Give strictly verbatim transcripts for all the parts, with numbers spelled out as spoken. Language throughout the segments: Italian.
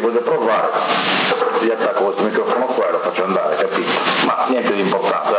volete provare, gli attacco questo microfono qua e lo faccio andare, capito? Ma niente di importante,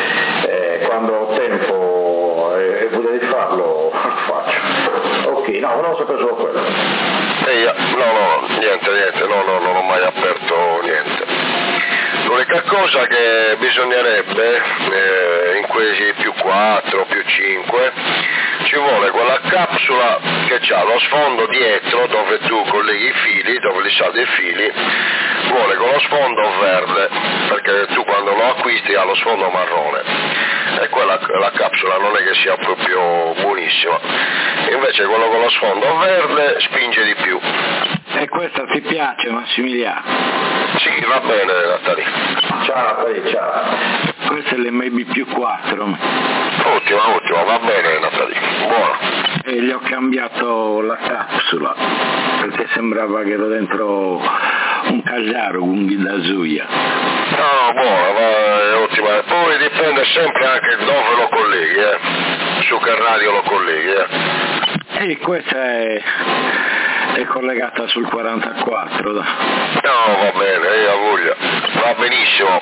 eh, quando ho tempo e voglia di farlo, lo faccio. Ok, no, volevo sapere solo quello. Eh, no, no, niente, niente, no, no, non ho mai aperto niente. L'unica cosa che bisognerebbe, eh, in quei più quattro, più cinque, ci vuole quella capsula che ha lo sfondo dietro dove tu colleghi i fili, dove li saldi i fili, vuole con lo sfondo verde, perché tu quando lo acquisti ha lo sfondo marrone, e quella la capsula non è che sia proprio buonissima, invece quello con lo sfondo verde spinge di più. E questa ti piace, Massimiliano? Sì, va bene, Natali. Ciao Natali, ciao. Questa è l'M B più quattro. Ottima, ottima, va bene Natali, buono. E gli ho cambiato la capsula, perché sembrava che ero dentro un Casaro, un Ghidasuia. No, buono, va, è ottima. E poi dipende sempre anche dove lo colleghi, eh. Su che radio lo colleghi, eh. E questa è... è collegata sul quarantaquattro. No, va bene, io auguro. Va benissimo.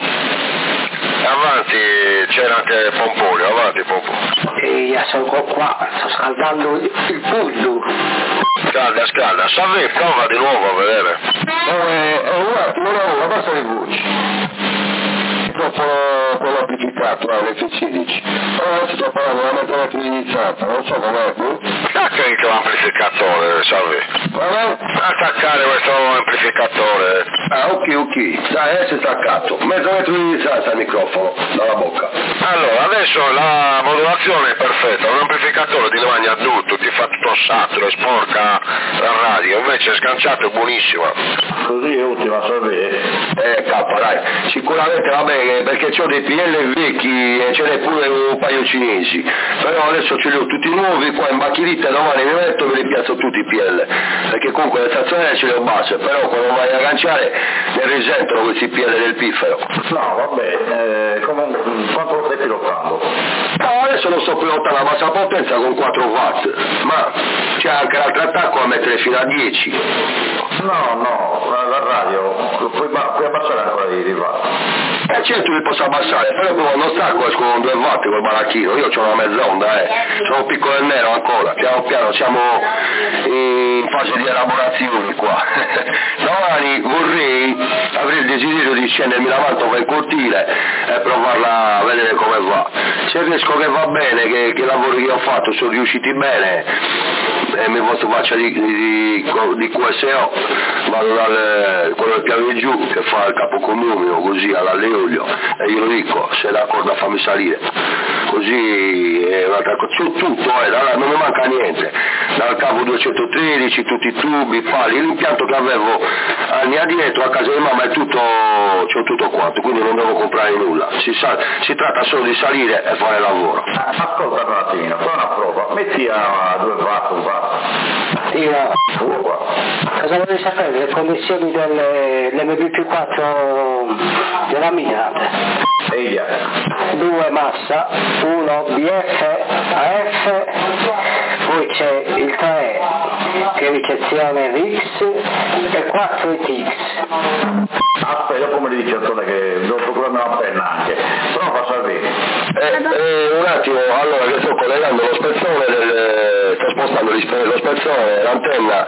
Avanti, c'era anche Pomponio, avanti Pomponio. E sono qua, sto scaldando il pullo. Scalda, scalda. Salve, prova di nuovo a vedere. Eh, un attimo, no, basta le voci. Dopo quello amplificato alle F sedici. Allora si sta parlando della metà iniziata, non so com'è. Stacca anche l'amplificatore, salve. Vabbè? Attaccare questo amplificatore. Ah, ok, ok. Dai, adesso è staccato. Mezzo metro di distanza al microfono, dalla bocca. Allora, adesso la modulazione è perfetta, un amplificatore di lavagna a tutto, ti fa tutto saturo, sporca la radio, invece sganciato è buonissima. Così è ultima, salve. Eh, cappa, dai. Sicuramente va bene, perché c'ho dei P L vecchi e ce n'è pure un paio cinesi. Però adesso ce li ho tutti nuovi, qua in macchinetta domani mi metto e me li piazzo tutti i P L. Perché comunque le stazioni ce le ho basse, però quando vai a agganciare ne risentono questi P L del piffero. No, vabbè, eh, comunque, quanto lo stai pilotando? No, adesso lo sto pilotando a bassa potenza con quattro watt, ma c'è anche l'altro attacco a mettere fino a dieci. No, no, la, la radio, puoi, puoi abbassare ancora di, di watt. Eh certo li posso abbassare, però poi quando stacco esco con due watt col baracchino, io ho una mezz'onda, eh, sono piccolo e nero ancora, piano piano siamo in fase di elaborazione qua. Domani vorrei, avrei il desiderio di scendermi davanti per il cortile e provarla a vedere come va. Se riesco che va bene, che, che i lavori che ho fatto sono riusciti bene, e mi posso faccia di, di, di Q S O, vado dal quello del piano di giù che fa il capocomune così alla Leolio e glielo dico se è d'accordo a farmi salire, così è un'altra cosa, su tutto, eh, da, non mi manca niente, dal cavo duecentotredici, tutti i tubi, i pali, l'impianto che avevo anni addietro a casa di mamma è tutto, c'ho tutto quanto, quindi non devo comprare nulla, si, sa, si tratta solo di salire e fare il lavoro. Ascolta un attimino, fai una prova, metti a due watt, un watt. Io, Uova. cosa volevi sapere? Le connessioni dell'M B più quattro della mia? Eia. Due massa, uno B F A F, poi c'è il tre che è ricezione R X e quattro T X. Aspetta, dopo mi dice Antone che devo procurarmi una penna anche, però fa salire. Eh, eh, un attimo, allora che sto collegando lo spezzone del, sto spostando lo spezzone, l'antenna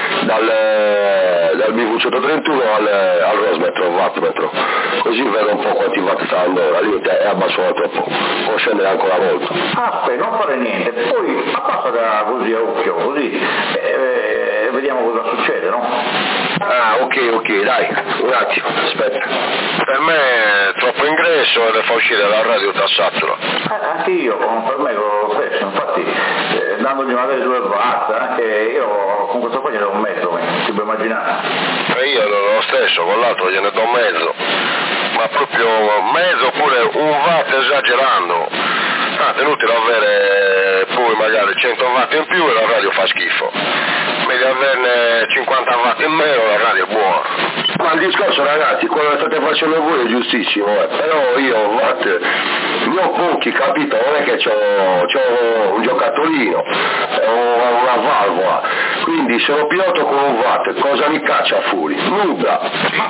dal, dal B V centotrentuno al, al rosmetro, wattmetro, così vedo un po' quanti watt sta andando, la limite è abbasso un altro po', può scendere ancora molto. Aspetta, non fare niente, poi abbassa da così a occhio, così e eh, vediamo cosa succede, no? Ah, ok, ok, dai, un attimo, aspetta. Per me è troppo ingresso e le fa uscire la radio da satura. Eh, anche io, per me lo stesso, infatti eh, dandogli magari due watt, anche io con questo qua gliene do un mezzo, si può immaginare. E io lo stesso, con l'altro gliene do mezzo, ma proprio mezzo oppure un watt esagerando. Ah, è inutile avere poi magari cento watt in più e la radio fa schifo. Meglio averne cinquanta watt in meno e la radio è buona. Ma il discorso ragazzi, quello che state facendo voi è giustissimo, eh. Però io watt ne ho pochi, capito? Non è che c'ho, c'ho un giocattolino, ho una valvola, quindi se lo piloto con un watt cosa mi caccia fuori? Nuda.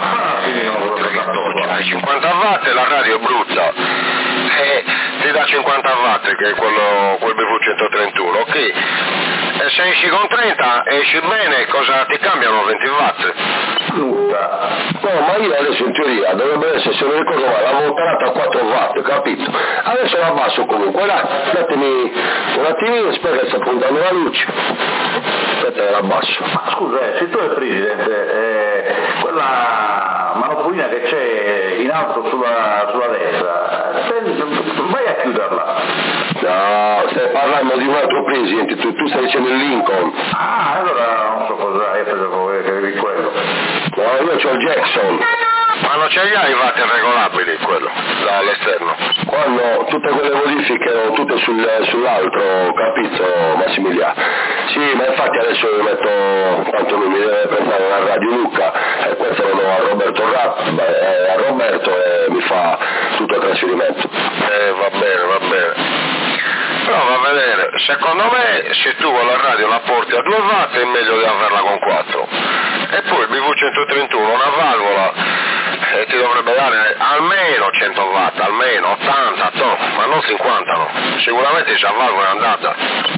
Hai cinquanta watt e la radio è brutta, e ti dà cinquanta watt che è quello, quel B V centotrentuno, ok, e se esci con trenta esci bene, cosa ti cambiano venti watt? Nuda. No, ma io adesso in teoria dovrebbe essere, se non ricordo male, la montarata a quattro watt, capito? Adesso la abbasso comunque, dai, datemi un attimino, spero che sta puntando la luce. Aspetta che la abbasso. Ma scusa, eh, se tu il presidente, eh, quella manopolina che c'è in alto sulla, sulla destra, vai a chiuderla. No, stai parlando di un altro presidente, tu, tu stai dicendo il Lincoln. Ah, allora non so cosa hai preso che avevi quello. No, io c'ho il Jackson. Ma non ce li hai i watt regolabili quello, dall'esterno? Quando tutte quelle modifiche erano tutte sul, sull'altro, capito Massimiliano? Sì, ma infatti adesso io metto, quanto lui mi deve prestare una radio Luca, e questo lo do a Roberto Rapp, eh, a Roberto e mi fa tutto il trasferimento. Eh, va bene, va bene. Però va a vedere, secondo me se tu con la radio la porti a due watt è meglio di averla con quattro. E poi il B V centotrentuno, una valvola, e ti dovrebbe dare almeno cento watt, almeno ottanta, to, ma non cinquanta, no. Sicuramente già valvola è andata.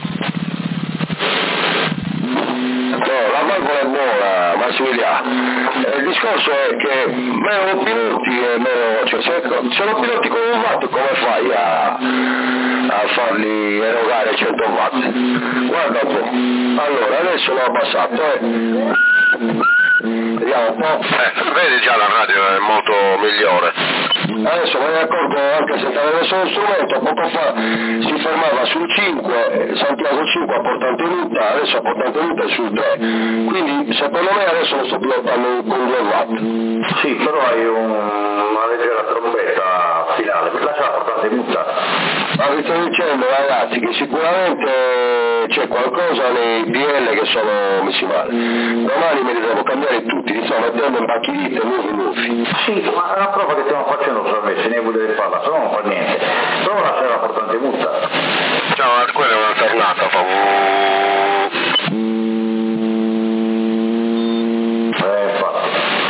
No, la valvola è buona, Massimiliano. Eh, il discorso è che meno lo piloti e meno, cioè, se, se lo piloti con un watt come fai a, a farli erogare cento watt? Guarda un po'. Allora, adesso l'ho abbassato, eh. Vediamo un po'. Eh, vedi già la radio è molto migliore. Adesso me ne accorgo anche se aveva solo strumento, poco fa si fermava sul cinque, Santiago cinque a porta tenuta, adesso a porta tenuta è sul tre, quindi secondo me adesso lo sto pilotando con due watt. Sì, però hai un, una leggera trombetta finale, lascia la porta tenuta. Ma vi sto dicendo ragazzi che sicuramente c'è qualcosa nei B L che sono messi male. Domani me li devo cambiare tutti, li sto mettendo in bacchinite, nuovi nuovi. Sì, ma è una prova che stiamo facendo sulla messa, ne vuoi deve farla, se no non fa niente. Però lascia la porta tenuta. Ciao, quella è un'alternata, fa. Eh, infatti.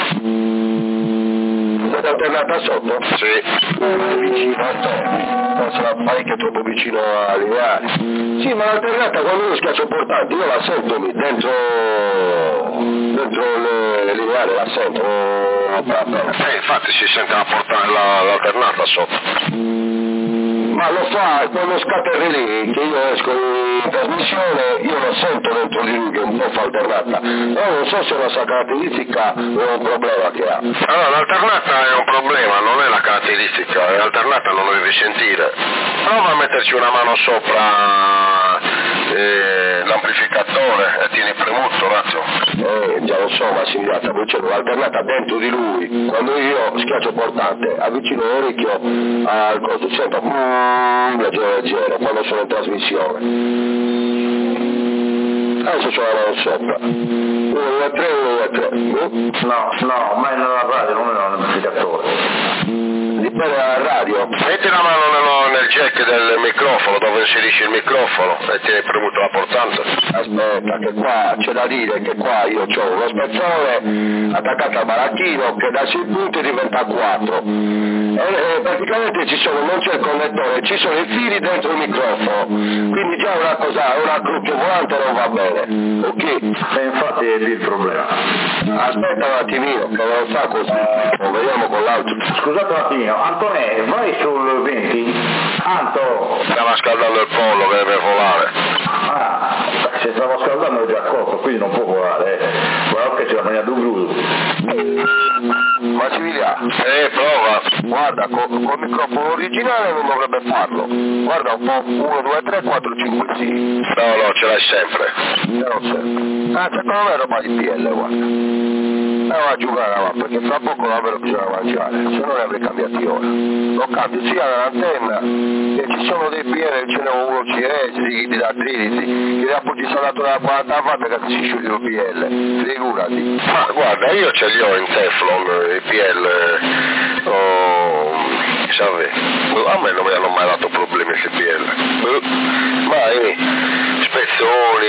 Siete alternata sotto? Sì. Vicino a te. Sarà parecchio troppo vicino a lineare. Sì, ma l'alternata quando io schiaccio portante io la sento dentro dentro le lineari, la sento. Eh, infatti si sente la porta, la, l'alternata sotto. Ma lo fa quando scatta il relay, che io esco in trasmissione, io lo sento dentro di lui che un po' fa alternata. Però non so se è una sua caratteristica o è un problema che ha. Allora, l'alternata è un problema, non è la caratteristica, l'alternata non lo devi sentire. Prova a metterci una mano sopra eh, l'amplificatore e tieni premuto un attimo. Eh, già lo so, Massimiliano, stavo dicendo l'alternata dentro di lui. Quando io schiaccio portante, avvicino l'orecchio al costo, sento mm, leggero leggero, quando sono in trasmissione. Adesso c'ho la mano sopra. uno, due, tre, uno, due, tre. No, no, ma è nella radio, non è nell'amplificatore. Dipende dalla radio. Metti la mano nello, nel jack del microfono, dove inserisci il microfono e tieni premuto la portante. Aspetta, che qua c'è da dire che qua io ho uno spezzone attaccato al baracchino che da sei punti diventa quattro. E, e praticamente ci sono, non c'è il connettore, ci sono i fili dentro il microfono. Quindi già una cosa, una gruppo volante non va bene. Ok? E infatti è lì il problema. Aspetta un attimino, che non fa così. Lo vediamo con l'altro. Scusate un attimino, Antonè, vai sul venti. Anto! Stava scaldando il pollo che deve volare. Ah, se stavo scaldando è già cotto, quindi non può volare. Eh. Guarda che c'è la maniera d'un grudo. Massimiliano, Eh, prova. guarda, con, col microfono originale non dovrebbe farlo. Guarda un po', uno, due, tre, quattro, cinque, sì. No, no, ce l'hai sempre. Ce l'ho sempre. Ah, secondo me è roba di P L, guarda. Andiamo a giocare avanti, perché fra poco l'albero bisogna mangiare, se no ne avrei cambiati ora. Lo cambio sia nell'antenna, che ci sono dei P L, ce n'è uno cinese, di da tredici, che dopo ci sono dato da quaranta watt che si scioglie il P L, figurati. Ma guarda, io ce li ho in Teflon, i P L, oh, sai, a me non mi hanno mai dato problemi questi P L. Mai, spezzoni,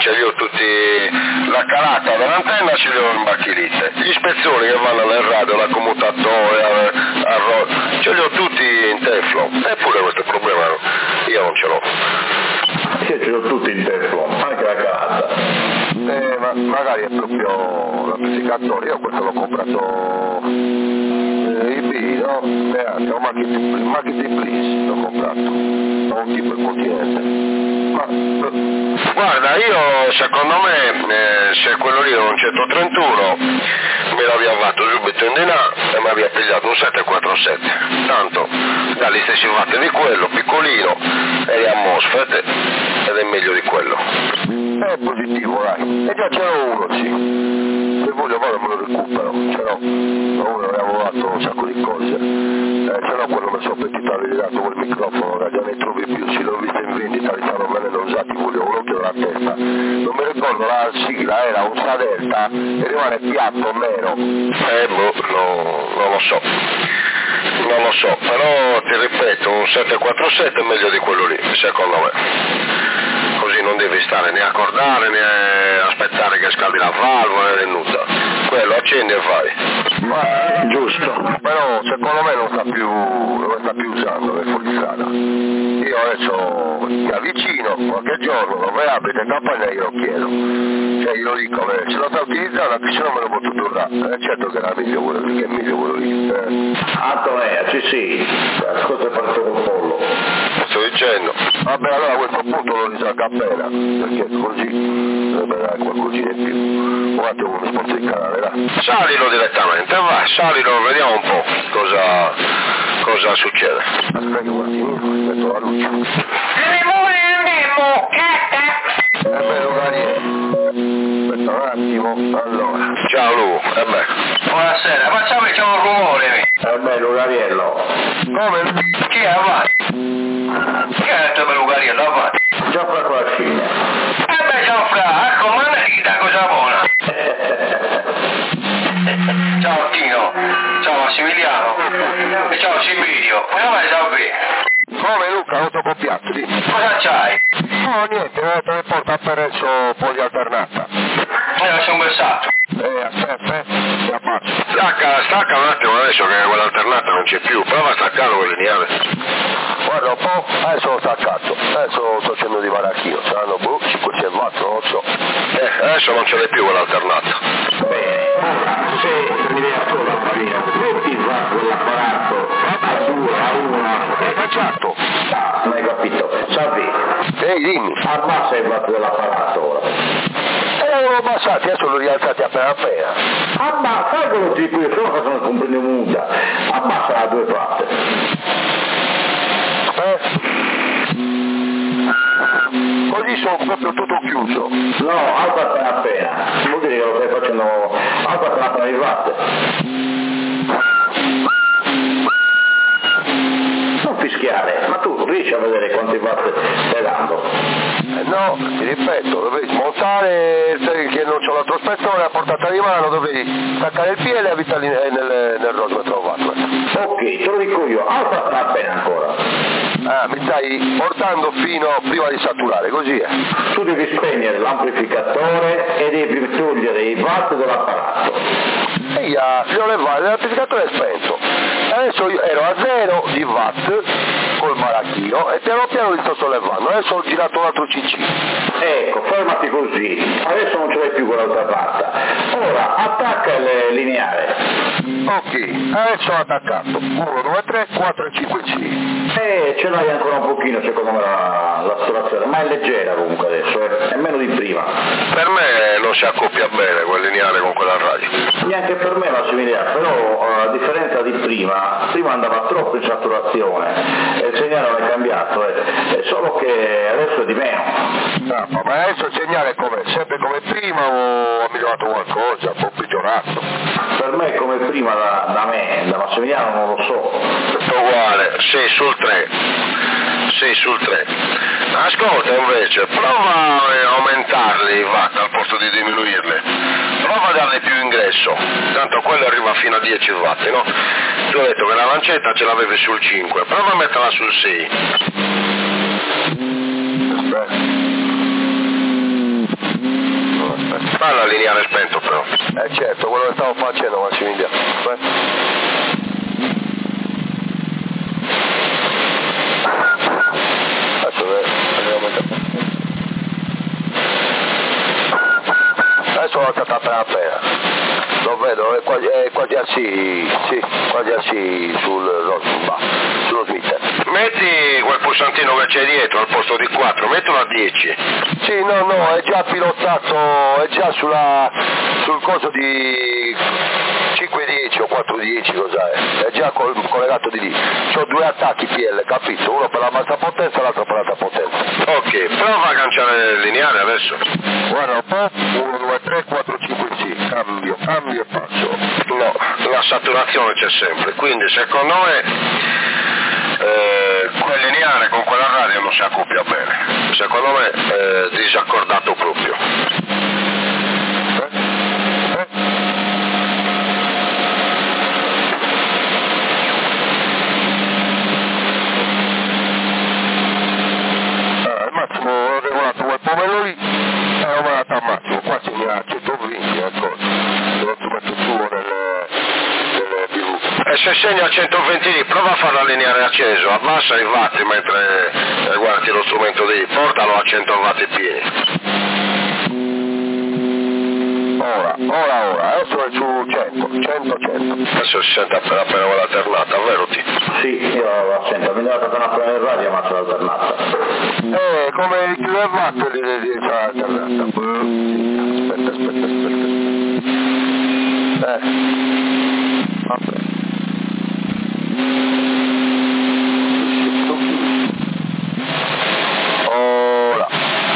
ce li ho tutti, la calata dell'antenna ce li ho in bacchinite, gli spezzoni che vanno alle radio, la commutatore, al, al ro- ce li ho tutti in Teflon, eppure questo problema io non ce l'ho. Io ce l'ho tutti in Teflon, anche la calata. Eh, ma magari è proprio l'amplificatore, io questo l'ho comprato eh, I B, no? Eh, anche un marketing, marketing please l'ho comprato, non tipo il continente. Ma, eh. Guarda, io secondo me eh, se quello lì era un centotrentuno me l'avevo fatto subito in denaro e mi aveva pigliato un sette quattro sette, tanto dagli stessi watt di quello, piccolino, e a MOSFET ed è meglio di quello. È positivo, dai. E già c'era uno, sì. Se voglio vado me lo recupero, ce l'ho. Ma uno avevo fatto un sacco di cose. Eh, se no quello mi sono pentito, avevi dato quel microfono, ora già ne trovi più, si l'ho visto in vendita, li stanno venendo usati, voglio un occhio alla testa. Non mi ricordo la sigla, era un Sadelta e rimane piatto, nero. Eh boh, no, non lo so. Non lo so, però ti ripeto, un sette quattro sette è meglio di quello lì, secondo me. Così non devi stare né a accordare né aspettare che scaldi la valvola né nulla. Quello accendi e fai. Ma giusto, però secondo me non sta più, non sta più usando, è fuori strada. Io adesso mi avvicino, qualche giorno dove abita in campagna io lo chiedo. Cioè io lo dico, eh, se lo sta utilizzando anche se non me lo posso tornare. È certo che era meglio quello lì, che è meglio quello lì. Eh. Antonella, sì sì, ascolta il partito col pollo. Sto dicendo. Vabbè, allora a questo punto lo risacca appena, perché così dovrebbe dare qualcosina in più. Un attimo mi sposto il canale, dai. Salilo direttamente, vai, salilo, vediamo un po' cosa, cosa succede. Aspetta un attimino, aspetto la luce. È bello, Gabriele. Aspetta un attimo, allora. Ciao Lu, e beh. Buonasera, facciamo che c'è un rumore. È bello Gariello. Come? Chi è avanti? Chi è detto per Ugariello avanti? Già fra con la scimmia. E beh, ciao Fra, ecco, ma ne dita cosa buona. Ciao Tino, ciao Massimiliano, e ciao Silvidio, come vai ciao qui? Come Luca, autocopiato, di? Cosa c'hai? No, niente, te ne porta appresso un po' di alternata. Mi lascia un bersato. Eh, aspetta, eh, mi abbasso. Stacca, stacca un attimo adesso che quell'alternata non c'è più, prova a staccarlo quel lineare. Guarda un po', adesso l'ho staccato, adesso sto facendo di varachino, saranno boh, cinquecento watt, non lo so. Eh, adesso non ce l'hai più quell'alternata. Bene, ora se l'idea sola Marina, metti va quell'apparato a due, a una, Eh, facciato. ah, non hai capito, Salvi, Ehi, dimmi. abbassa il watt dell'apparato ora. Erano abbassati, adesso li ho rialzati appena appena. Abbassa, fai quello che ti io sono che non comprendo nulla, abbassa a due parti. Eh? Così sono proprio tutto chiuso. No, alza appena appena, vuol dire che lo stai facendo, alza appena appena i watt. Non fischiare, ma tu riesci a vedere quanti watt stai dando? Eh, no, ti ripeto, dovevi smontare, sai che non c'ho l'altro spezzone a portata di mano, dovevi staccare il piede e abitare nel, nel rosmetro watt. Ok, te lo dico io, alza appena appena ancora. Ah, mi stai portando fino prima di saturare, così è. Tu devi spegnere l'amplificatore e devi togliere i watt dell'apparato. E io li ho levati, l'amplificatore è spento. Adesso io ero a zero di watt col marachino e piano piano li sto sollevando. Adesso ho girato un altro C C. Ecco, fermati così, adesso non ce l'hai più quell'altra parte. Ora attacca il lineare. Ok, adesso ho attaccato. uno, due, tre, quattro e cinque C. E ce l'hai ancora un pochino secondo me la, la storazione, ma è leggera comunque adesso, eh? È meno di prima. Per me non si accoppia bene quel lineare con quella radio. Neanche per me Massimiliano, però a differenza di prima, prima andava troppo in saturazione e il segnale non è cambiato, eh. È solo che adesso è di meno. No, ma adesso il segnale è come, sempre come prima o ha migliorato qualcosa, un po' peggiorato? Per me è come prima da, da me, da Massimiliano non lo so. Tutto uguale, sei sul tre. sei sul tre. Ascolta invece, prova a aumentarli i watt al posto di diminuirli. Prova a darle più ingresso, tanto quello arriva fino a dieci watt, no? Ti ho detto che la lancetta ce l'avevi sul cinque, prova a metterla sul sei. Aspetta. Parla lineare spento però. Eh certo, quello che stavo facendo Massimiliano. Beh. Adesso adesso l'ho cattata appena appena. Lo vedo, è quasi, è quasi assi, sì, quasi assi sul, bah, sullo Smith. Metti quel pulsantino che c'è dietro al posto di quattro, mettilo a dieci. Sì, no, no, è già pilottato, è già sulla, sul coso di cinque dieci o quattro dieci, cos'è? È già col, collegato di lì. C'ho due attacchi P L, capito? Uno per la bassa potenza e l'altro per l'alta potenza. Ok, prova a cancellare il lineare adesso. Guarda un po', uno, due, tre, quattro, cinque, sì, cambio, cambio e passo. No, la saturazione c'è sempre, quindi secondo me eh, quel lineare con quella radio non si accoppia bene. Secondo me è disaccordato proprio. Eh? Eh? Ah, il massimo ho regolato quel pomello lì e ho mandato al massimo, qua si mi ha centoventi, ecco, devo metto su nelle, nelle tivù. E se segni a centoventi lì, prova a farlo lineare acceso, abbassa i watt mentre eh, guardi lo strumento lì, portalo a cento watt pieni. Ora, ora, ora, adesso è su cento, cento, cento. Adesso si sente appena appena quell'alternata, vero T? Sì, io la sento, mi dava appena appena in radio ma c'è l'alternata. Eh, come il chilowatt di l'alternata. Aspetta, aspetta, aspetta. Eh, vabbè. Ora.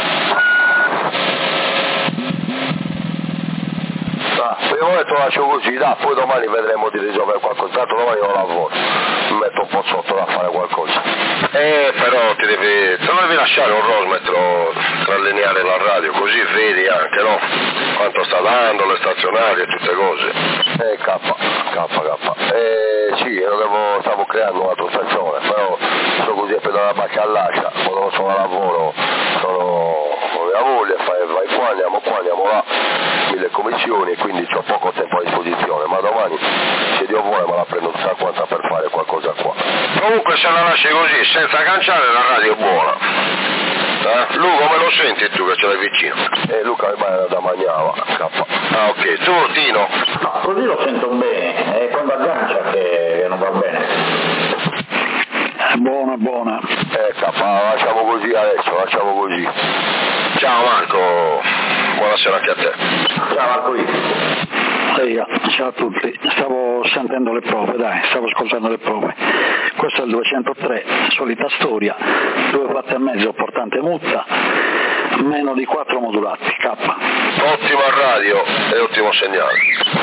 Prima volta lo lascio così, da, poi domani vedremo di risolvere qualcosa, tanto domani non lavoro, mi metto un po' sotto da fare qualcosa. Eh, però ti devi, te lo devi lasciare un rosmetro tra lineare e la radio, così vedi anche, no? Quanto sta dando, le stazionarie e tutte cose. Eh, K, K, K. Eh, sì, io devo, stavo creando un'altra stazione, però sono così a pedalare la bacca all'ascia, quando non sono a lavoro, sono con mia moglie, fai, vai qua, andiamo qua, andiamo là, mille commissioni, quindi ho poco tempo a disposizione, ma domani, se Dio vuole, me la prendo tutta quanta per fare qualcosa qua. Comunque se la lasci così, senza canciare, la radio è buona. Eh? Lu, come lo senti tu che ce l'hai vicino? Eh, Luca mi manda da mangiava, K. Ah, ok, tu Tino? No, così lo sento bene, è quando aggancia che non va bene. Buona, buona. Eh, K, lasciamo così adesso, lasciamo così. Ciao Marco, buonasera anche a te. Ciao Marco. Ehi, ciao a tutti, stavo sentendo le prove, dai, stavo ascoltando le prove. Questo è il duecentotre, solita storia, due watt e mezzo portante mutta, meno di quattro modulati, K. Ottima radio e ottimo segnale.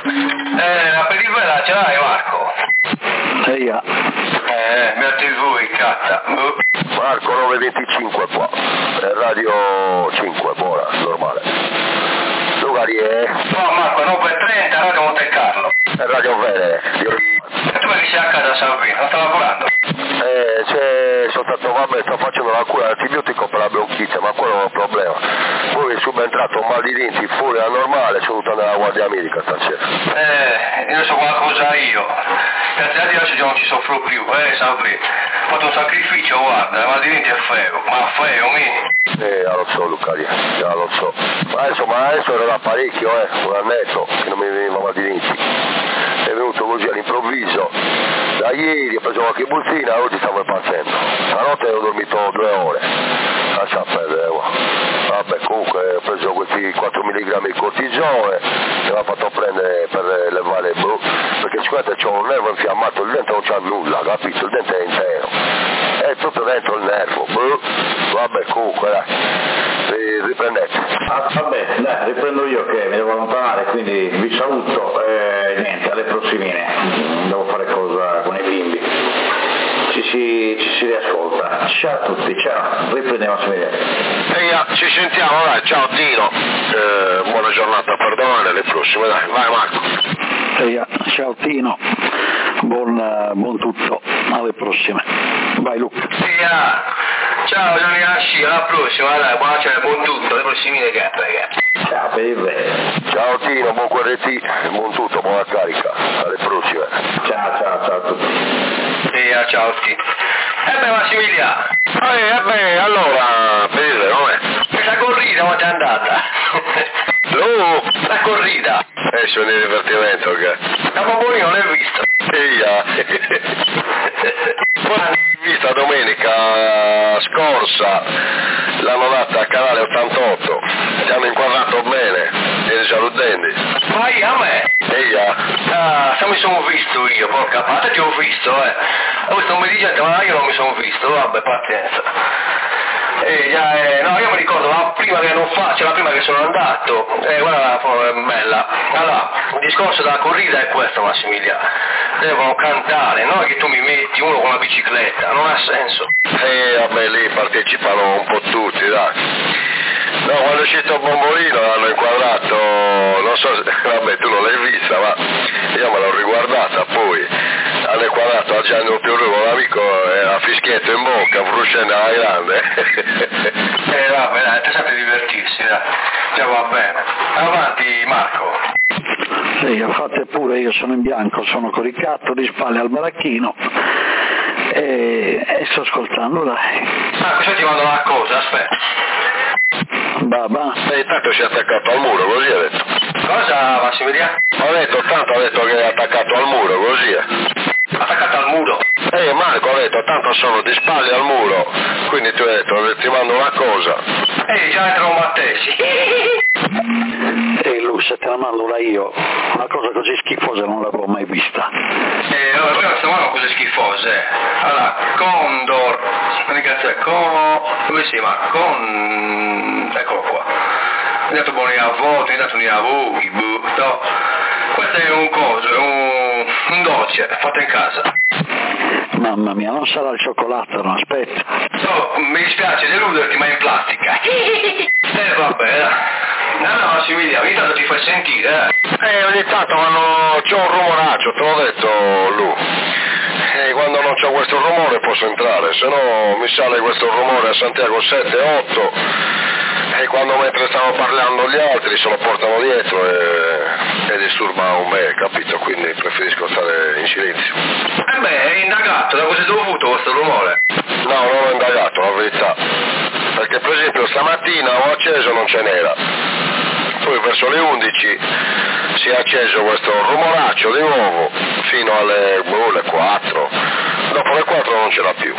Eh, la pellicola ce l'hai Marco? Ehi, Eh, mia tivù in catta. Marco nove venticinque qua, eh, radio cinque, buona, normale. Luca è... No Marco, nove trenta, Radio Monte Carlo. È radio vere. E tu perché sei a casa a Salvino, non sta lavorando? Eh, c'è soltanto, vabbè, sto facendo la cura antibiotico per la bronchite, ma quello non è un problema. Poi è subentrato un mal di denti fuori da normale, sono venuto nella guardia medica stasera. Eh, io so qualcosa io. Grazie a Dio adesso io non ci soffro più, eh, Salvino. Ho fatto un sacrificio, guarda, il mal di denti è feo, ma feo, mi. Eh, ya lo so Luca, ya lo so. Ma adesso, ma adesso era da parecchio, eh, un annetto che non mi veniva mal di denti. È venuto così all'improvviso. Da ieri ho preso qualche bustina, oggi stavo impazzendo. Stanotte ho dormito due ore. Lascia perdere, qua. Vabbè, comunque ho preso questi quattro milligrammi di cortisone, mi l'ha fatto prendere per levare il blu, perché sicuramente c'ho un nervo infiammato, il dente non c'ha nulla, capito? Il dente è intero. È tutto dentro il nervo, blu. Vabbè, comunque dai, riprendete. Ah, vabbè, dai, riprendo io che mi devo allontanare, quindi vi saluto e niente, alle prossimine. Devo fare cosa con i bimbi. Ci si, ci si riascolta. Ciao a tutti, ciao, riprendiamo a vedere. Ehi, ci sentiamo, dai, ciao Tino. Eh, buona giornata per domani, alle prossime, dai, vai Marco. Ehi, ciao Tino, buon, buon tutto, alle prossime. Vai Luca. Sì, ah. Ciao Gianni Asci, alla prossima, dai, buona cena, buon tutto, alle prossime che ragazzi. Ciao, per il re. Poletti, buon tutto, buona carica, alle prossime. Ciao, ciao, ciao a tutti. Sì, ciao a tutti. E beh Massimiliano. Eh, eh beh, allora, Pese, com'è? Questa corrida come è andata? Lu? La corrida. Eh, sono di divertimento, che? La Popolino l'hai vista? Eia. Poi l'ho vista domenica scorsa, l'hanno data a canale ottantotto, ti hanno inquadrato bene, vieni salutando. Ma io a me? Eia. Ah, se mi sono visto io, porca parte ti ho visto, eh. Voi non mi dicete, ma io non mi sono visto, vabbè, pazienza. Eh, già, eh, no, io mi ricordo la prima che non faccio, la prima che sono andato, eh, guarda, è bella. Allora, il discorso della corrida è questo, Massimiliano. Devono cantare, non è che tu mi metti uno con la bicicletta, non ha senso. Eh, vabbè, lì partecipano un po' tutti, dai. No, quando è uscito Bombolino l'hanno inquadrato, non so, vabbè, tu non l'hai vista, ma io me l'ho riguardata poi. Hanno inquadrato a Gianni Piorù con l'amico, era fischietto in bocca, fruscendo alla grande. Eh, vabbè, dai, te sempre divertirsi, dai. Già va bene. Avanti, Marco. Sì, fate pure, io sono in bianco, sono coricato di spalle al baracchino e, e sto ascoltando, dai. Ah, questo ti mando una cosa, aspetta. Baba. E intanto si è attaccato al muro, così ha detto. Cosa, Massimiliano? Ho detto, tanto ha detto che è attaccato al muro, così è. Attaccato al muro. Eh, Marco ha detto, tanto sono di spalle al muro, quindi ti ho detto, ti mando una cosa. Ehi, già entrano battesi. E lui, se te la mando là io, una cosa così schifosa non l'avevo mai vista. Eh, allora, poi non stiamo cose schifose. Allora, Condor, che cazzo è? Con... come si chiama? Con... eccolo qua. Ho dato buoni a volte, ho dato un avoghi, no. Questo è un coso, è un, un dolce, fatto in casa. Mamma mia, non sarà il cioccolato, no, aspetta. Oh, mi dispiace deluderti, ma è in plastica. Eh, vabbè. No, no, Massimiliano, ogni tanto ti fai sentire, eh. Eh, ogni tanto quando c'ho un rumoraccio, te l'ho detto, Lu. E quando non c'ho questo rumore posso entrare, se no mi sale questo rumore a Santiago sette otto e quando mentre stanno parlando gli altri se lo portano dietro e, e disturba un me, capito? Quindi preferisco stare in silenzio. Eh beh, è indagato, da cosa è dovuto questo rumore? No, non ho indagato, la verità. Perché per esempio stamattina ho acceso e non ce n'era. Poi verso le undici si è acceso questo rumoraccio di nuovo fino alle, boh, le quattro. Dopo le quattro non c'era più.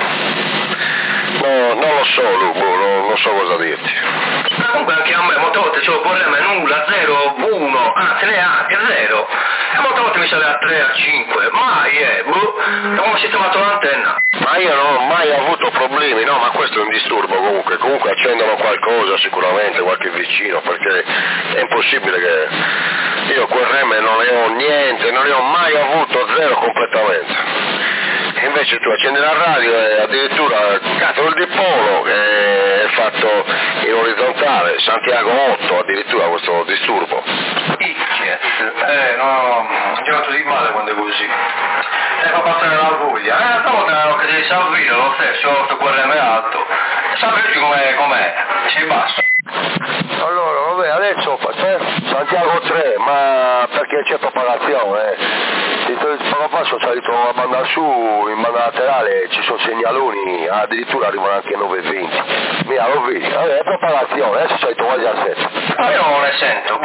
No, non lo so, Lu, boh, non, non so cosa dirti. Comunque anche a me molte volte c'ho il problema nulla, zero, uno, anzi neanche zero. E molte volte mi sale a tre, a cinque, mai eh, boh, è come si è trovato l'antenna. Ma io non ho mai avuto problemi, no, ma questo è un disturbo comunque, comunque accendono qualcosa sicuramente, qualche vicino, perché è impossibile che io quel reme non ne ho niente, non ne ho mai avuto, zero completamente. E invece tu accendi la radio e addirittura cazzo il dipolo che è fatto in orizzontale, Santiago otto addirittura questo disturbo. Picchie, eh no, c'è un altro di male quando è così. E fa passare la voglia, eh, stavolta che devi salvare lo stesso, questo Q R M alto. Sapete com'è, com'è, sei basso. Allora, vabbè, adesso Santiago tre, ma perché c'è propagazione, eh? Poco fa sono salito una banda su, in banda laterale ci sono segnaloni, addirittura arrivano anche nove e venti. Mira, lo vedi, vabbè, è propagazione, adesso salito quasi a sette. Ma io non ne sento,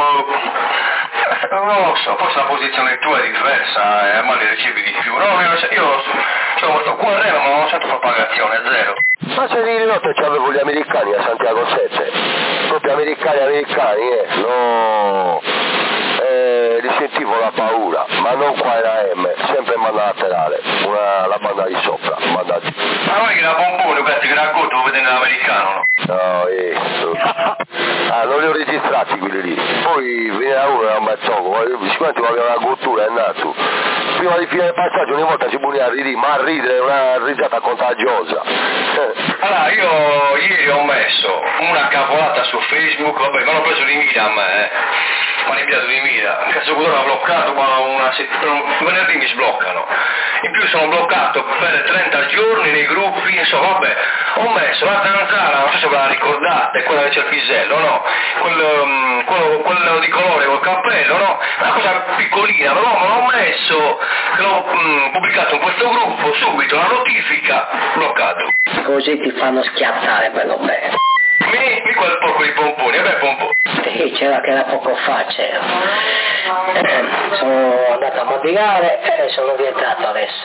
non lo so, forse la posizione tua è diversa e ma li ricevi di più. No, io, io sono questo Q R M ma non sento propagazione, zero. Ma se di notte c'avevo gli americani a Santiago sette, proprio americani americani, eh, no, eh, li sentivo la paura, ma non qua in A M, sempre in banda laterale, una, la banda di sopra, banda di... Ma non è che la pompone, questi che racconto lo vedete nell'americano, no? No, eh, ah, non li ho registrati quelli lì, poi viene uno e non mi tocco, sicuramente aveva una cultura, è nato. Prima di finire il passaggio ogni volta si buona a ridere, ma a ridere è una risata contagiosa. Allora, io ieri ho messo una cavolata su Facebook, vabbè, mi hanno preso di mira a me, eh. mi hanno inviato di mira, il cazzo cultura bloccato qua una settimana, venerdì mi sbloccano, in più sono bloccato per trenta giorni nei gruppi, insomma vabbè, ho messo la zanzara, non so se ve la ricordate, quella che c'è il pisello, no? Quello, um, quello, quello di colore col cappello, no? Una cosa piccolina, però me l'ho messo, che l'ho um, pubblicato in questo gruppo, subito la notifica, bloccato. Così ti fanno schiattare quello bene. Mi, mi quel poco di pomponi, vabbè pomponi. Sì, c'era che era poco facile. Eh, sono andato a modigare e sono rientrato adesso.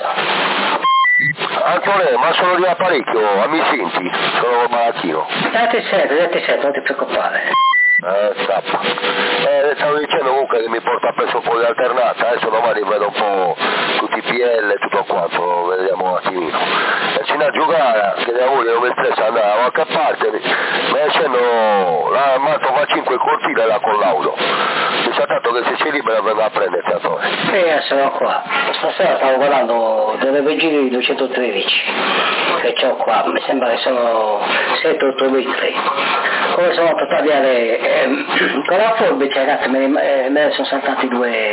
Antonio, ma sono lì a parecchio, a mi senti? Sono malacchino. Dati sento, dati sento, non ti preoccupare. Eh, stappa. Eh, stavo dicendo comunque che mi porta presso un po' di alternata, adesso domani vedo un po' tutti i P L e tutto quanto, vediamo un attimino. E ci a giocare, che devo dire, non mi stressa andare da qualche parte, ma essendo la Manto fa cinque cortile là con l'auto. Mi sa tanto che se sei libera vengo a prenderti a torre. Sì, sono qua. Stasera stavo guardando delle vigili di duecentotredici, che ho qua, mi sembra che sono sette otto litri. Come sono andato a tagliare eh, con la forbice, ragazzi, me ne, me ne sono saltati due,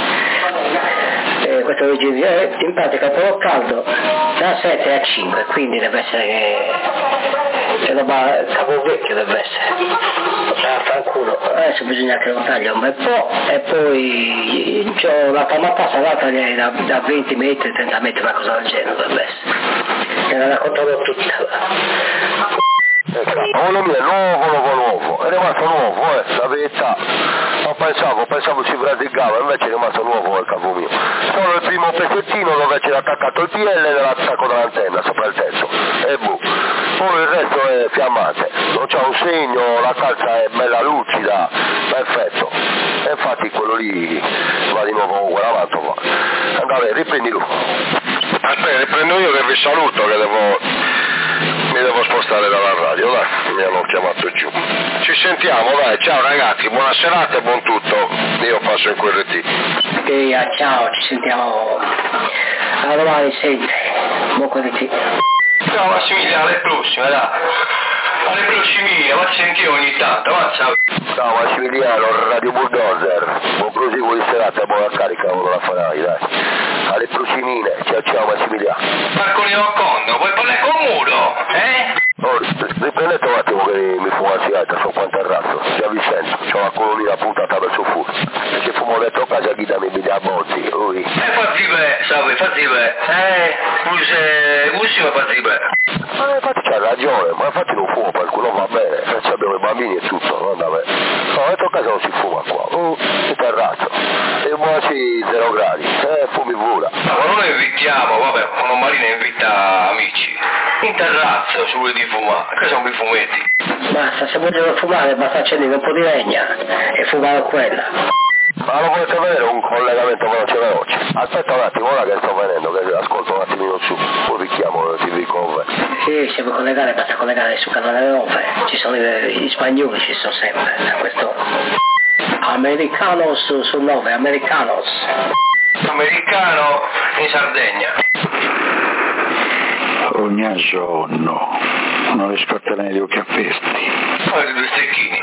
eh, questo vigili, eh, in pratica però caldo da sette a cinque, quindi deve essere che è roba capo vecchio, deve essere. Cioè, fanculo. Adesso bisogna che lo taglia un bel po' e poi c'ho la camata salata da, da venti metri, trenta metri, una cosa del genere dovrebbe essere. E la controllo tutta. Quello mio è nuovo, nuovo, nuovo, è rimasto nuovo, eh, la verità. Non pensavo, pensavo si praticava, invece è rimasto nuovo il capo mio. Solo il primo pezzettino dove c'era attaccato il P L e l'attacco dell'antenna sopra il tetto. E boh. Poi il resto è fiammante, non c'è un segno, la calza è bella lucida, perfetto. E infatti quello lì va di nuovo con quella vanto qua. Andate, riprendi tu. Aspetta, riprendo io che vi saluto, che devo... mi devo spostare dalla radio, dai, mi hanno chiamato giù. Ci sentiamo, dai, ciao ragazzi, buona serata e buon tutto, io passo in Q R T. E, ciao, ci sentiamo a domani, senti, buon Q R T. Ciao Massimiliano, alle prossime, dai. Alle prossime, facci sentire ogni tanto, va, ciao. Ciao Massimiliano, Radio Bulldozer, buon proseguo di serata e buona carica, non la farai, dai. Alle prossimine, ciao ciao Massimiliano. Marcolino Accondo, vuoi parlare con Muro, eh? Oh, riprendete un attimo che mi fumo la sigaretta, sono qua in terrazzo, già vi sento, c'ho la colonnina puntata verso fuori. E se fumo dentro a casa guidami mi dà bolti, ui. Eh, fatti bene, sai, fatti bene, eh, scusa, scusa, fatti bene. Ma infatti c'ha ragione, ma infatti non fumo per quello va bene, se abbiamo i bambini e tutto, non da me. No, dentro a casa non si fuma qua, uh, in terrazzo, e quasi zero gradi, eh, fumi pure. Ma non invitiamo, vabbè, con Marina invita amici. In terrazzo, su di fumare, che sono i fumetti. Basta, se vogliono fumare basta accendere un po' di legna e fumare quella. Ma lo volete vedere un collegamento veloce veloce? Aspetta un attimo, ora che sto venendo, che ascolto un attimino su, poi richiamo T V Cover. Sì, se vuoi collegare basta collegare su canale nove, ci sono gli spagnoli, ci sono sempre, a questo. Americanos su nove, Americanos. Americano in Sardegna. Ogni giorno non riesco a tenere gli occhi aperti. Fate due stecchini.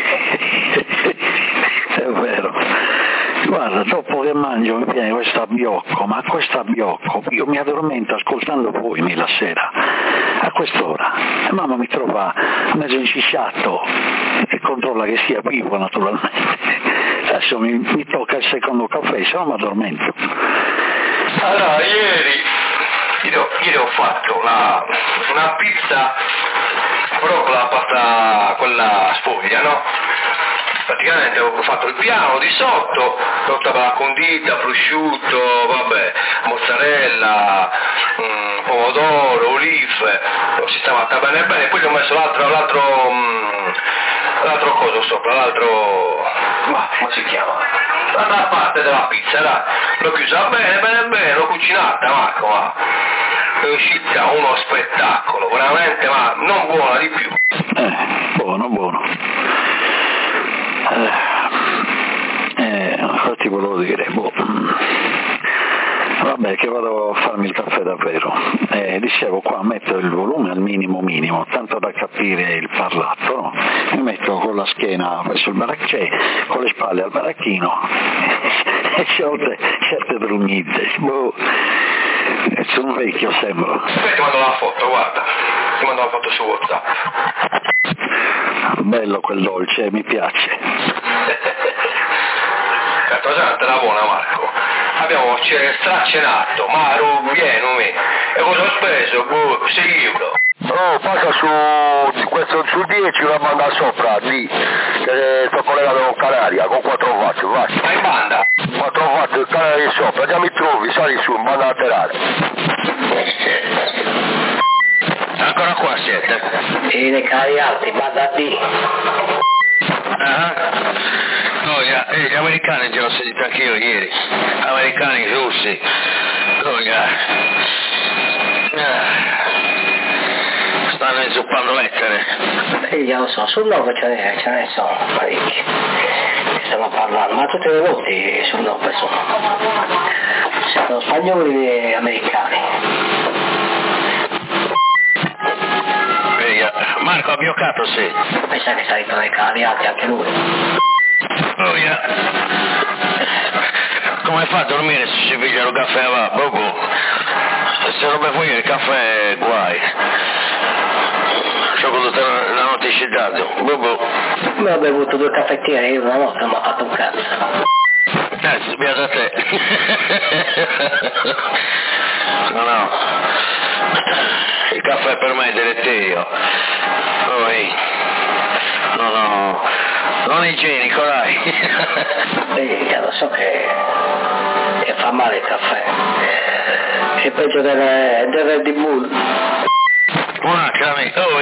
È vero. Guarda, dopo che mangio mi viene questo abbiocco, ma questo abbiocco, io mi addormento ascoltando voi la sera, a quest'ora, e mamma mi trova mezzo incisciato e controlla che sia vivo naturalmente. Adesso mi, mi tocca il secondo caffè, se no mi addormento. Allora, ieri, ieri ho fatto una, una pizza, però con la pasta, quella sfoglia, no? Praticamente ho fatto il piano di sotto, tutta la condita, prosciutto, vabbè, mozzarella, mh, pomodoro, olive, l'ho sistemata bene bene, poi ho messo l'altro, l'altro, mh, l'altro coso sopra, l'altro, ma come si chiama? L'altra parte della pizza, dai, l'ho chiusa bene, bene, bene, l'ho cucinata, Marco, ma è uscita uno spettacolo, veramente, ma non buona di più. Eh, buono, buono. Eh, eh, infatti volevo dire, boh, Vabbè, che vado a farmi il caffè davvero. Eh, dicevo, qua metto il volume al minimo minimo, tanto da capire il parlato, no? Mi metto con la schiena verso il baracchè, con le spalle al baracchino e certe, certe drugnite. Boh, sono vecchio, sembro. Aspetta, ti mando la foto, guarda, ti mando la foto su WhatsApp. Bello quel dolce, mi piace. Cartosante era buona, Marco. Abbiamo stracenato, ma vieni me. E cosa ho speso? Boh, sei euro. Oh, passa su questo su dieci la banda sopra, di che sto collegato con Canaria, con quattro watt, vai. Ma in banda? quattro watt, Canaria sopra, già mi trovi, sali su, in banda laterale. Ancora qua siete? E nei cari alti, banda D. Ah. No, gli, eh, gli americani ce l'ho sentito anch'io ieri, americani, russi, no, gli, eh, stanno inzuppando lettere. E io lo so, sul nove ce ne, ce ne sono parecchi che stanno parlando, ma tutte le volte sul nove sono, sono spagnoli e americani. E, Marco ha bioccato, sì. Pensa che salito nei cari alti anche lui. Oh, yeah. Come fa a dormire se si piglia il caffè va? Bobo. Se non bevo io il caffè guai. C'ho tutta la notte scedato. Bobo. Mi ho bevuto due caffettiere io una notte, non mi ha fatto un cazzo. Eh, si spiace a te. No, no. Il caffè per me è deleterio. Poi. No, no. Non è igienico, dai. Beh, lo so che, che fa male il caffè. È peggio del, del Red Bull. Un'altra amica, oh,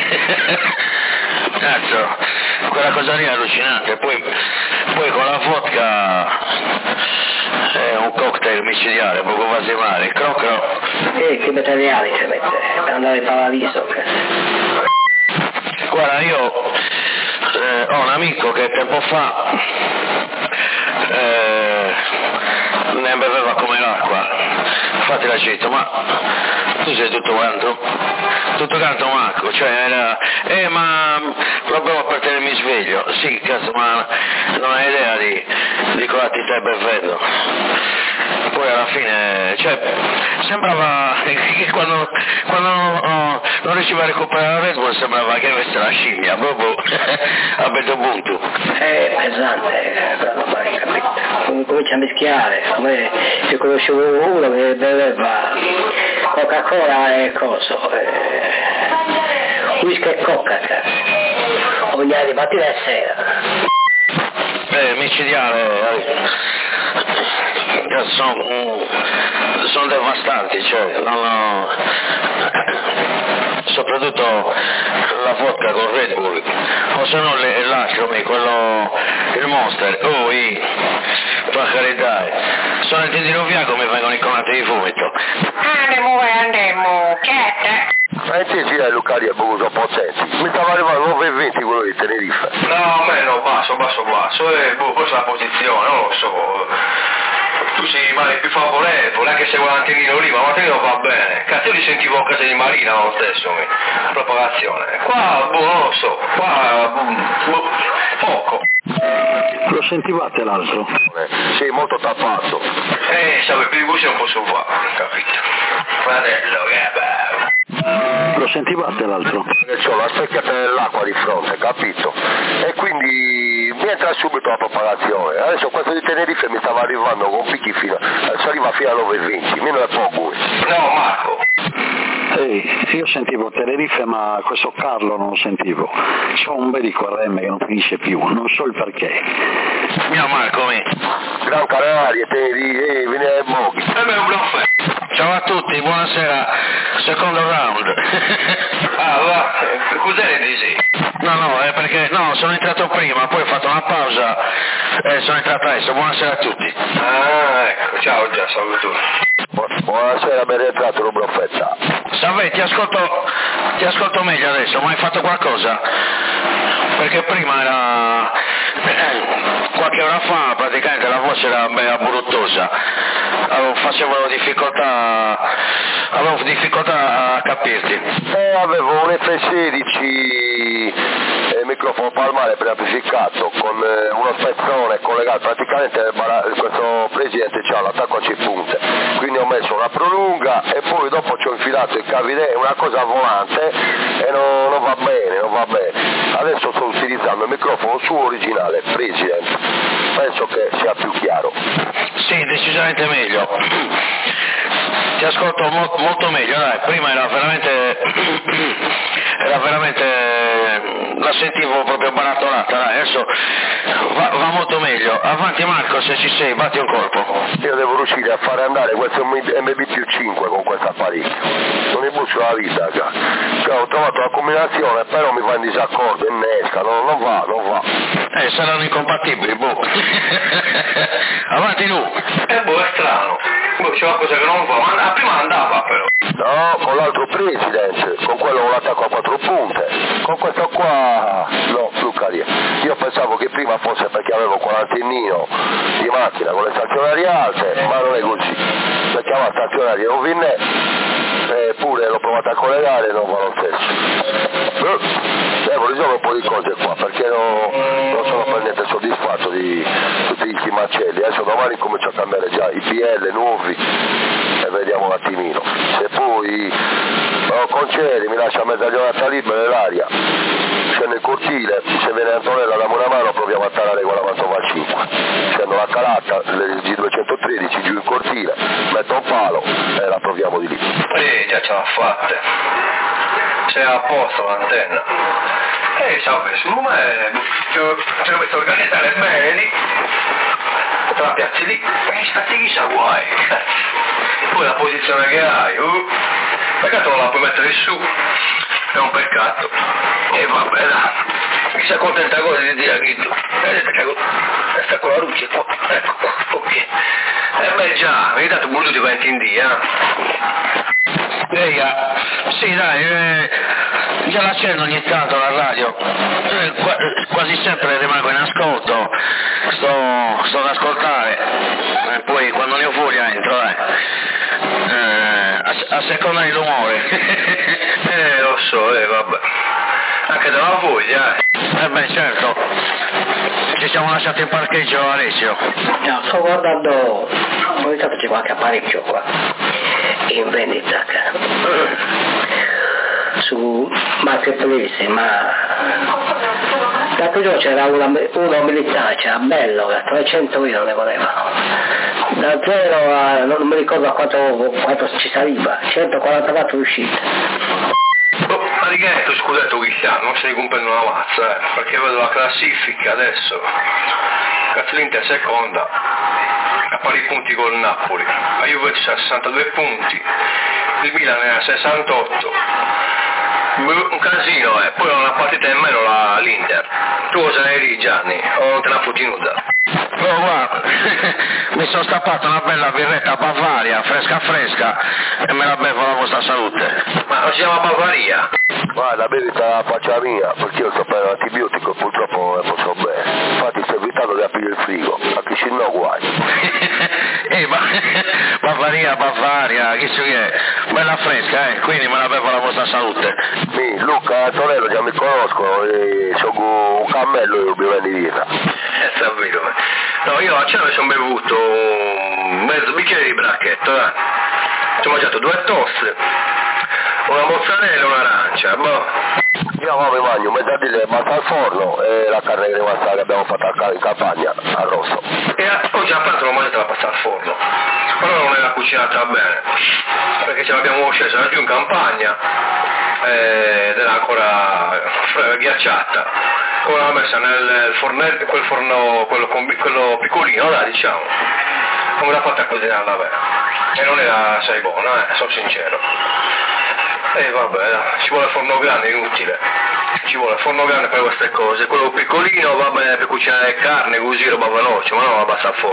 cazzo, quella cosa lì è allucinante. Poi, poi con la vodka è un cocktail micidiale, poco quasi male. Crocro. E che materiali ci mette? Per andare in paradiso. Guarda, io eh, ho un amico che tempo fa eh, ne beveva come l'acqua. Infatti l'ha detto, ma tu sei tutto quanto? Tutto quanto Marco, cioè era, eh ma lo bevo per tenermi sveglio. Sì, cazzo, ma non hai idea di, di cosa ti stai bevendo. Poi alla fine, cioè, sembrava che quando, quando oh, non riusciva a recuperare la Red Bull sembrava che avesse la scimmia, proprio a mezzo punto. È pesante, però non mai capito. Comincia a mischiare, come io conoscevo uno che beveva Coca-Cola e coso, eh, whisky e coca, cazzo. Ogni anno di mattina e sera. Eh, micidiale, sono, sono devastanti, cioè, non ho, soprattutto la vodka con Red Bull, o se no l'altro, quello, il Monster, oh, i, per carità, sono il tendino bianco mi vengono i conati di fumetto. Andiamo, andiamo, che Eh sì, sì, eh, Lucaria è bevuto potenti. Mi stava arrivando nove e venti quello di Tenerife. No, a me no, basso, basso, basso, e boh, questa è la posizione, non lo so. Tu sei male più favorevole, anche se vuoi l'antennino lì, ma l'antennino va bene. Cazzo, io li sentivo a casa di Marina lo stesso, mi. Propagazione. Qua, boh, non lo so, qua, boh, poco. Lo sentivate l'altro? Eh, sì, molto tappato. Eh, sai, più di così non posso fare, capito? Fratello, che bello. Lo sentivate l'altro? C'ho la specchiata dell'acqua di fronte, capito? E quindi mi entra subito la propagazione. Adesso questo di Tenerife mi stava arrivando con picchi fino, adesso arriva fino a nove e venti, meno è poco. No, Marco. Ehi, io sentivo Tenerife ma questo Carlo non lo sentivo. C'ho un belico a remme che non finisce più, non so il perché. Mio Marco, mi. Gran Canaria, Tenerife, eh, vieni ai Moghi. E me un bluff. Ciao a tutti, buonasera, secondo round. Ah, va, cos'è dici? No, no, è perché, no, sono entrato prima, poi ho fatto una pausa e sono entrato adesso, buonasera a tutti. Ah, ecco, ciao già, saluto. Buonasera, ben rientrato, un broffetta. Salve, ti ascolto, ti ascolto meglio adesso, ma hai fatto qualcosa? Perché prima era, eh, qualche ora fa praticamente la voce era mega bruttosa, allora, facevano difficoltà, avevo difficoltà a capirti. Eh, avevo un F sedici eh, microfono palmare preamplificato con eh, uno spezzone collegato, praticamente questo presidente c'ha l'attacco a C punte, quindi ho messo una prolunga e poi dopo ci ho infilato i cavi dentro, una cosa volante e non, non va bene, non va bene. Adesso sto utilizzando il microfono suo originale, President, penso che sia più chiaro. Sì, decisamente meglio. Ti ascolto mo- molto meglio, dai, prima era veramente, era veramente, la sentivo proprio barattonata, dai, adesso va, va molto meglio. Avanti Marco, se ci sei, batti un colpo. Io devo riuscire a fare andare questo M B più cinque con questo apparecchio, non mi butto la vita, cioè, ho trovato la combinazione, però mi fa in disaccordo, innesca, non, non va, non va. Eh, saranno incompatibili, boh. Avanti tu. Eh, boh, è strano. Boh, c'è una cosa che non va, ma prima andava però. No, con l'altro President, con quello con l'attacco a quattro punte, con questo qua, no, più carino. Io pensavo che prima fosse perché avevo quell'antennino di macchina con le stazionarie alte, ma non è così. Si chiama stazionarie Rovinè, eppure l'ho provato a collegare e non va lo stesso. Devo risolvere un po' di cose qua, perché no, non sono per niente soddisfatto di tutti questi macelli. Adesso domani comincio a cambiare già i P L nuovi e vediamo un attimino. Se poi oh, concedi, mi lascia mezza giornata libera nell'aria, scendo in cortile, se viene Antonella dammi una mano, proviamo a tarare con la Mantova cinque. Scendo la calata, il G duecentotredici giù in cortile, metto un palo e la proviamo di lì. Eh, già ce l'ha fatta. Sei a posto l'antenna. Eh, ciao, secondo me ci ho messo a organizzare bene lì. Te la piazzi lì, e stati chissà guai. Poi la posizione che hai, uh, peccato non la puoi mettere su, è un peccato. E vabbè, dai, si accontenta cosa di dire che tu, eh, sta con la luce qua, ecco, ok. Eh beh già, mi hai dato brutto di venti in dia. Ehi, sì dai, eh, già l'accendo ogni tanto la radio, eh, qua, quasi sempre rimango in ascolto, sto, sto ad ascoltare, e poi quando ne ho voglia entro, dai, eh, a, a seconda dell'umore. Eh lo so, eh vabbè, anche dalla voglia, eh. Eh beh certo, ci siamo lasciati in parcheggio a Alessio. No, sto guardando, ogni tanto c'è qualche apparecchio qua, in vendita, su Marketplace, ma l'altro giorno c'era una, uno militare, c'era bello, a trecento euro ne volevano, da zero a, non mi ricordo a quanto, quanto ci saliva, centoquarantaquattro uscite. Oh, Righetto, scusate chissà, non stai comprando una mazza, eh, perché vedo la classifica adesso, L'Inter seconda, a pari punti col Napoli, la Juventus ha sessantadue punti, il Milan è a sessantotto, un casino, eh. Poi ha una partita in meno la, l'Inter. Tu cosa ne eri Gianni? O non te la fotti nuda? Oh, guarda, mi sono stappato una bella birretta Bavaria, fresca fresca, e me la bevo alla vostra salute. Ma non si chiama Bavaria? Guarda, bevita la faccia mia, perché io sto prendendo l'antibiotico e purtroppo non ne posso bere. Infatti sto evitando di aprire il frigo, anche se no guai. Eh, ma Bavaria, Bavaria, che so che è? Bella fresca, eh, quindi me la bevo alla vostra salute. Sì, Luca e Antonello già mi conoscono e sono un cammello io bevo di vita. Eh, sta vero. No, io a cena mi sono bevuto un mezzo bicchiere di bracchetto, eh. Ci ho mangiato due toast, una mozzarella e un'arancia, boh. Io mi mangio mezzadille basta al forno e la carne rimasta che abbiamo fatto in campagna, arrosto. E oggi a pranzo l'ho mangiata la pasta al forno, però non era cucinata bene, perché ce l'abbiamo scesa giù in campagna ed era ancora ghiacciata. Come l'ho messa nel fornello, quel forno, quello, quello piccolino, là diciamo, come l'ha fatta a cucinarla bene. E non era assai buona, eh, sono sincero. E vabbè, ci vuole forno grande, inutile. Ci vuole forno grande per queste cose. Quello piccolino va bene per cucinare carne, così roba veloce, ma non la basta al forno.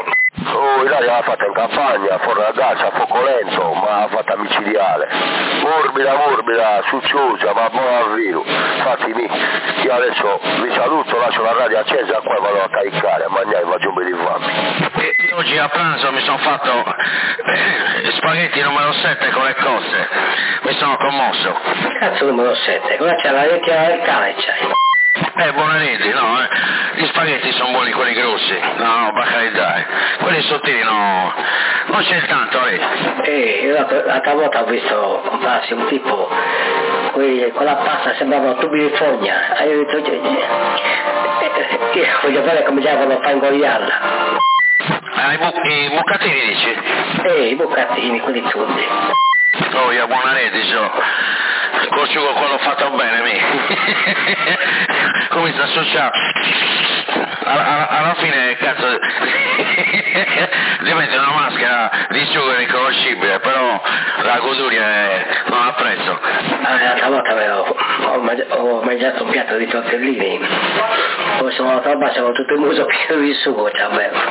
Oh, Ilaria l'ha fatta in campagna, fuori da casa, a fuoco lento, ma l'ha fatta micidiale. Morbida, morbida, succiosa, ma buona al vino. Infatti mi, io adesso vi saluto, lascio la radio accesa e poi vado a caricare, a mangiare, faccio un bel infame. E oggi a pranzo mi sono fatto eh, spaghetti numero sette con le cozze, mi sono commosso. Cazzo numero sette, cosa c'è? La lettiera del cane c'hai? Eh, Bonaretti, no, eh. Gli spaghetti sono buoni quelli grossi, no, no, per carità, eh. Quelli sottili no, non c'è tanto, eh. Eh, io l'altra volta ho visto comprarsi un tipo, quelli, con la pasta sembrava tubi di fogna, e io ho detto, eh, eh, io voglio vedere come già quando fa ingoiarla. Ah, i, bu- i bucatini dici? Eh, i bucatini, quelli tutti. Oh, io Bonaretti, so. Col sugo quello fatto bene, mi. Comincia a associare. Alla, alla, alla fine, cazzo, diventa una maschera di sugo riconoscibile, però la goduria è, non ha prezzo. Ah, l'altra volta avevo, ho, mangiato, ho mangiato un piatto di tortellini, poi sono andato a base, avevo tutto il muso pieno di sugo, cioè,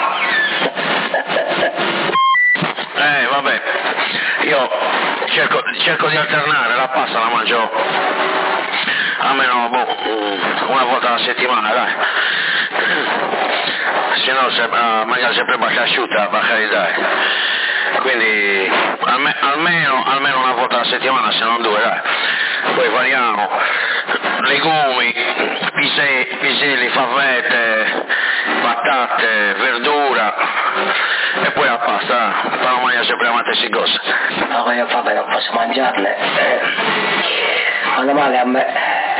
Eh, vabbè, io cerco, cerco di alternare, la pasta la mangio almeno boh, una volta alla settimana, dai. Se no se, uh, mangiare sempre bacca asciutta, magari dai. Quindi alme, almeno, almeno una volta alla settimana, se non due, dai. Poi variamo, legumi, piselli, piselli, favette, patate, verdura e poi la pasta, per non mangiare sempre la mattina si gossa. Ma io vabbè non posso mangiarle, eh. Vanno male a me.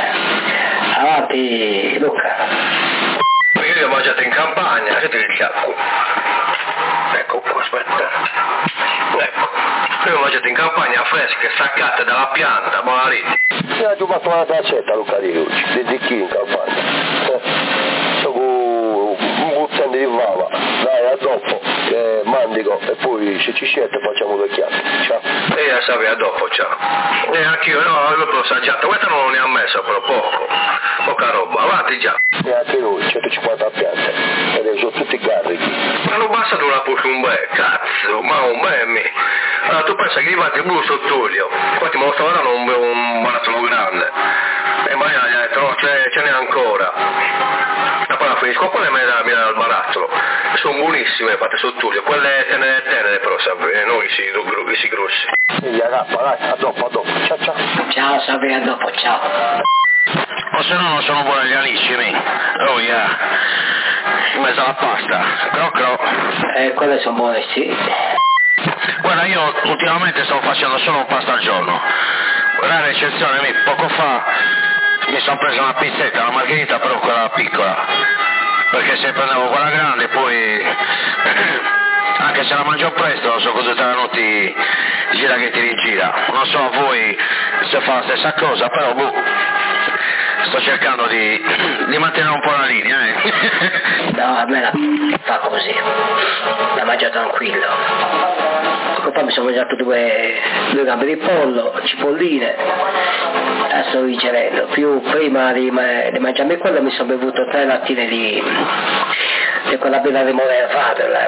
Avanti Luca. Io li ho mangiati in campagna, senti il chiacco. Ecco qua, aspetta. Ecco. Io ho mangiato in campagna fresche, staccate dalla pianta, buona lì. Io ho fatto una taccetta Luca di Luci, di zicchini in campagna. So un buzzante di fava, dai a dopo, che mandico e poi se ci siete facciamo due chiacchiere. Ciao. E la sapevi a dopo, ciao. E anch'io, no, l'ho assaggiato, questa non ne ha messo però poco, poca roba, avanti già. E anche noi, centocinquanta piante, e sono tutti carichi. Ma non basta tu la pushi un bel, cazzo, ma un bel. Allora tu pensa che i vati blu sott'olio, infatti me lo stavo dando un, un barattolo grande, e Maria gli ha detto no, ce, ce n'è ancora. E poi la finisco, quelle me le dà al barattolo, sono buonissime fatte sott'olio, quelle tenere tenere però, sapete, noi si, si grossi. Sì, ragazzi, dai, a dopo, a dopo, ciao ciao. Ciao Sabri, a dopo, ciao. O se no non sono buoni gli alici, mi. Oh yeah. In mezzo alla pasta, cro cro. Eh, quelle sono buone, sì. Guarda, io ultimamente sto facendo solo un pasto al giorno. Rara eccezione, mi, poco fa mi sono preso una pizzetta, una margherita, però quella piccola. Perché se prendevo quella grande poi, anche se la mangio presto, sono così venuti gira che ti rigira. Non so a voi se fa la stessa cosa, però boh, sto cercando di, di mantenere un po' la linea, eh. No, a me la fa così, la mangio tranquillo. Poi mi sono mangiato due, due gambe di pollo, cipolline, adesso sto digerendo. Più prima di, di mangiarmi quello mi sono bevuto tre lattine di, di quella bella limonata Faber.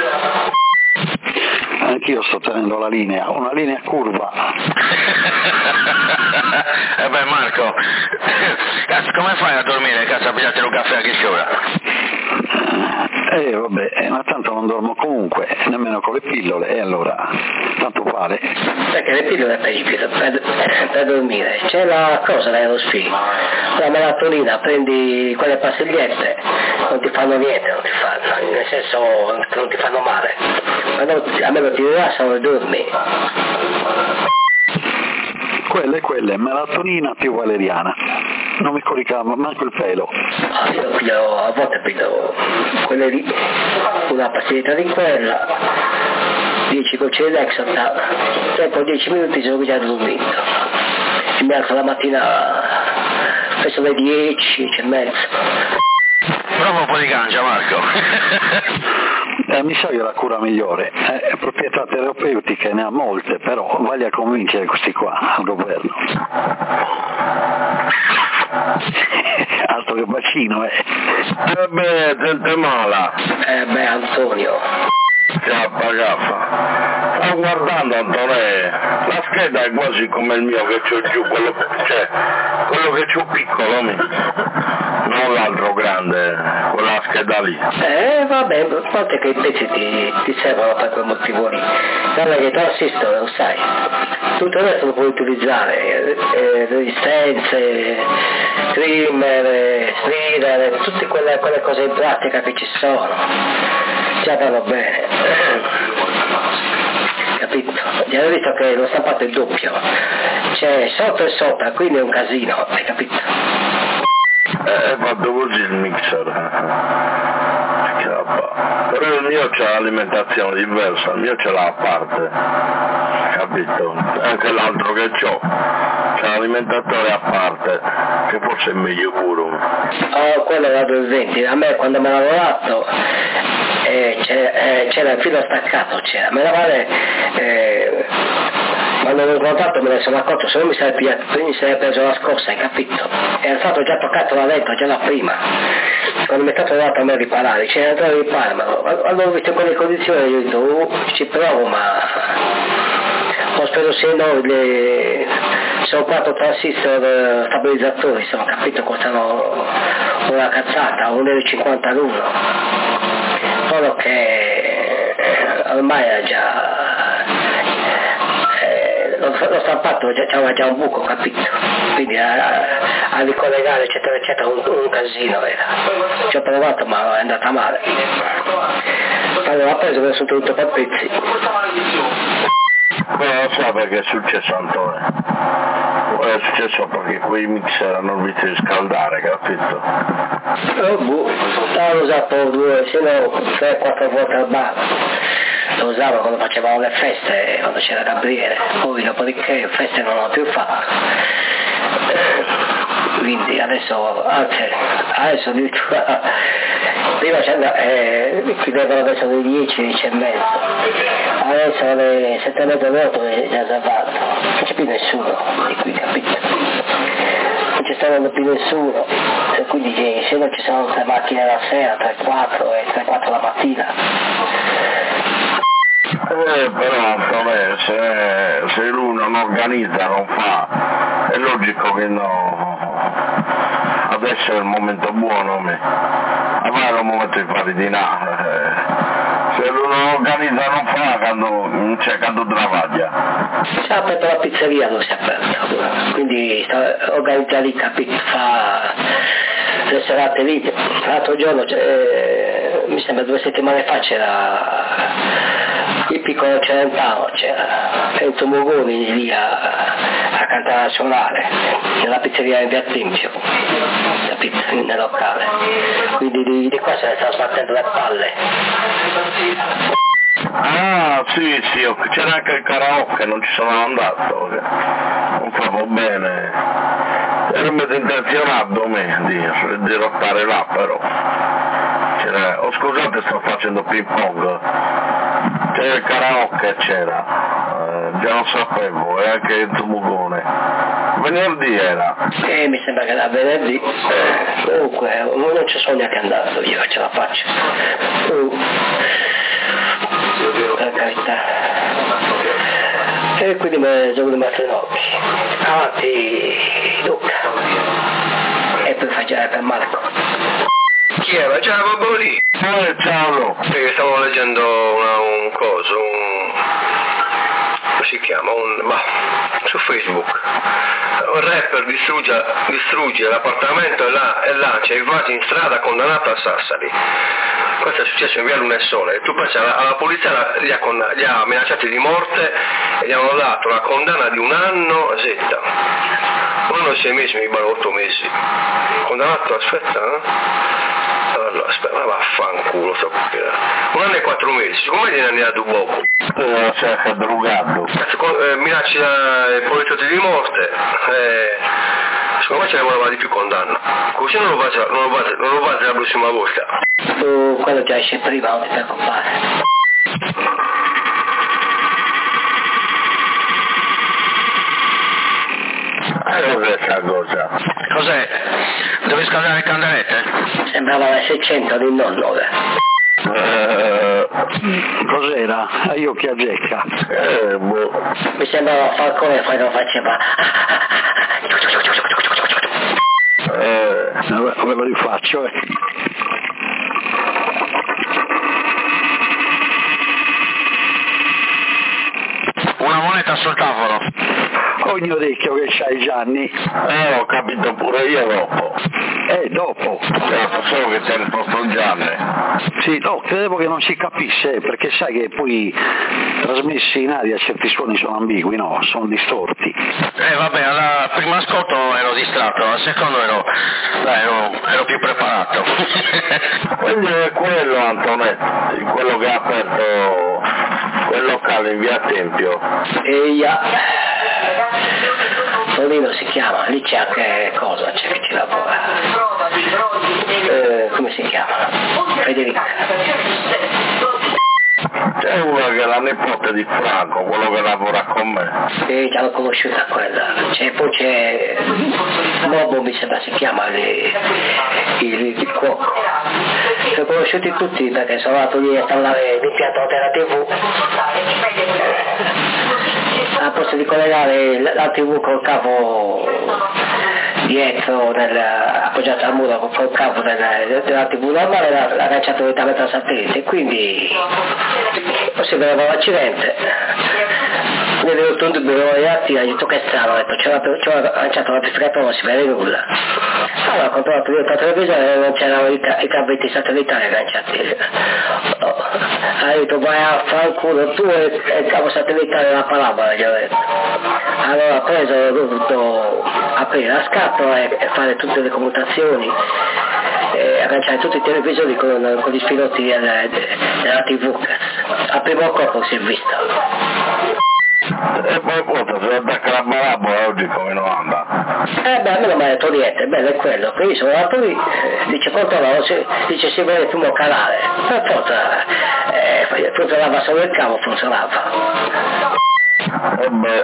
Anch'io sto tenendo la linea, una linea curva. E eh beh Marco, cazzo, come fai a dormire? Cazzo, a pigliarti un caffè a che ora? Eh vabbè, ma tanto non dormo comunque, nemmeno con le pillole, e allora tanto vale. Perché le pillole per, per, per dormire, c'è la cosa dell'Aerosfin, la melatonina, prendi quelle pastigliette, non ti fanno niente, non ti fanno, nel senso non ti fanno male, ma non, a me non ti rilassano e dormi. Quelle, quelle, melatonina più valeriana, non mi coricava manco il pelo. Ah, io piglio, a volte piglio quelle lì, una pastiglietta di quella, dieci gocce di Lexotan, dopo dieci minuti sono già dormito. E mi alzo la mattina verso le dieci, dieci e mezza. Prova un po' di gancia, Marco. Eh, mi sa che la cura migliore, eh, proprietà terapeutiche ne ha molte, però voglia convincere questi qua al governo. Altro che bacino, eh. Eh beh, te, te mola. Eh beh, Antonio. Cappa, cappa. Sto guardando Antonè, la scheda è quasi come il mio che c'ho giù, quello, cioè, quello che c'ho piccolo, mi. Non l'altro grande, quella scheda lì. Eh vabbè, a parte che i pezzi ti, ti servono per quel motivo lì. Guarda che transistor, lo sai. Tutto il resto lo puoi utilizzare, eh, resistenze, trimmer, eh, slider, tutte quelle, quelle cose in pratica che ci sono. Già vanno bene. Capito? Gli avevo detto che lo stampato è doppio. C'è sotto e sopra, quindi è un casino, hai capito? Eh, fatto così il mixer. Cappa. Però il mio c'ha l'alimentazione diversa, il mio ce l'ha a parte. Capito? Anche l'altro che c'ho c'ha l'alimentatore a parte, che forse è meglio pure. Oh, quello è la duecentoventi, a me quando me l'ha lavorato eh, c'era, eh, c'era il filo staccato, c'era, me la vale eh, quando l'ho incontrato me ne sono accorto, se non mi sarei, pigliato, mi sarei preso la scorsa, hai capito? Era stato già toccato la lenta, già la prima, quando mi è stato dato a me riparare, c'era da ripararmelo, quando ho visto in quelle condizioni io ho detto, oh, ci provo ma ho speso se no le sono quattro transistor stabilizzatori, sono capito, costano una cazzata, un euro e cinquanta l'uno, solo che ormai era già eh, lo, lo stampato c'aveva già un buco, capito, quindi a, a ricollegare eccetera eccetera un, un casino era, ci ho provato ma è andata male, allora ho preso e me ne sono tutto per pezzi. Beh, non so perché è successo Antonio, è successo perché quei mixer hanno visto di scaldare, capito? Oh boh, l'ho usato due, se no tre quattro volte al bar, lo usavo quando facevamo le feste, quando c'era Gabriele, poi dopodiché feste non ho più fatto, quindi adesso, anzi, adesso addirittura, prima c'era, eh, chiudevano adesso alle dieci, dieci e mezzo, adesso alle sette e mezza otto è già salvato, non c'è più nessuno di qui, capito? Non ci sta più nessuno, e quindi se non ci sono tre macchine la sera, tre quattro e tre quattro la mattina. Eh, però Antonio, se, se lui non organizza, non fa, è logico che no, adesso è il momento buono, me. Ma è il momento di fare di là, eh. Se lui non organizza non fa, quando, cioè, quando travaglia. Si è aperto la pizzeria, non si è aperto, quindi sta, organizza lì, capito, fa le serate lì, l'altro giorno, cioè, mi sembra due settimane fa c'era il piccolo Celentano, c'era Enzo Mogoni lì a, a cantare a suonare nella pizzeria in via Trimpio, capito, nel locale, quindi di, di qua se ne sta sbattendo le palle. Ah sì sì, c'era anche il karaoke, non ci sono andato, non stavo bene, ero messo intenzionato me di, di rottare là, però c'era, oh scusate sto facendo ping pong, c'era il karaoke, c'era, eh, già lo sapevo, e anche il Tumugone, venerdì era. Eh, mi sembra che era venerdì, eh, comunque non ci sono neanche andato io, ce la faccio. Uh. Per carità. E quindi mi sono rimasto in occhi. Avanti Luca. E poi fai girare per Marco. Chi era? Già, proprio lì. Eh, ciao. Perché stavo leggendo una, un coso, un... come si chiama? Un... bah, su Facebook. Un rapper distrugge, distrugge l'appartamento e, la, e lancia i vasi in strada, condannato a Sassari. Questo è successo in via Lunesole, e tu pensi alla, alla polizia li ha, li ha minacciati di morte e gli hanno dato la condanna di un anno, zetta, un anno e sei mesi, mi pare otto mesi, condannato, aspetta, eh? Allora, aspetta, ma vaffanculo, so che un anno e quattro mesi, siccome gliene hanno dato poco, eh, cioè, è drogato, eh, minaccia i poliziotti di morte, eh, secondo me ce ne voleva di più condanna, così non lo faccia, non lo faccia, non lo faccia la prossima volta. Tu quello che esce prima non ti preoccupare. Eh, cos'è questa cosa? Cos'è? Devi scaldare le candelette? Sembrava la seicento di nonno. Eh, cos'era? Io chi aggecca? Eh, boh. Mi sembrava Falcone quando faceva... Eh, ve lo rifaccio, eh. Una moneta sul tavolo. Ogni orecchio che c'hai, Gianni. Eh, ho capito pure io dopo. Eh, dopo. Certo, solo che c'è il posto Gianni. Sì, no, credevo che non si capisse, perché sai che poi trasmessi in aria certi suoni sono ambigui, no? Sono distorti. Eh vabbè, al primo ascolto ero distratto, al secondo ero, dai, ero, ero più preparato. Quindi è quello, Antonetti, quello che ha aperto quel locale in via Tempio. Eia. Tonino si chiama, lì c'è anche cosa, c'è che ci lavora. Eh, come si chiama? Federica. C'è una che è la nipote di Franco, quello che lavora con me. Sì, già l'ho conosciuta quella. C'è, poi c'è Bobo, mi sembra si chiama, il, il, il cuoco. Li ho conosciuti tutti perché sono andato lì a installare l'impianto della tivù. A posto di collegare la tivù col cavo dietro, del, appoggiato al muro col cavo del, della tivù normale, l'ha, l'ha agganciato direttamente al satellite, quindi si vedeva l'accidente. Mi è venuto un dubbio, gli altri, ho detto che è strano, ho detto, c'era lanciato l'amplificatore, non si vede nulla. Allora ho controllato il televisore e non c'erano i, ca- i cavetti satellitari agganciati. Oh. Ha detto vai a fare il culo tu e, e il cavo satellitare della parabola, gli ho detto. Allora ho preso, ho dovuto aprire la scatola e, e fare tutte le commutazioni, e agganciare tutti i televisori con, con gli spilotti della, della tivù. A primo colpo si è visto. E poi conta, se attacca la parabola oggi come non anda? Eh beh, a me non mi ha detto niente, bello è quello, quindi sono andato lì, dice controllavo, dice si vede il primo canale, per forza, eh, funzionava solo il cavo, funzionava. E beh,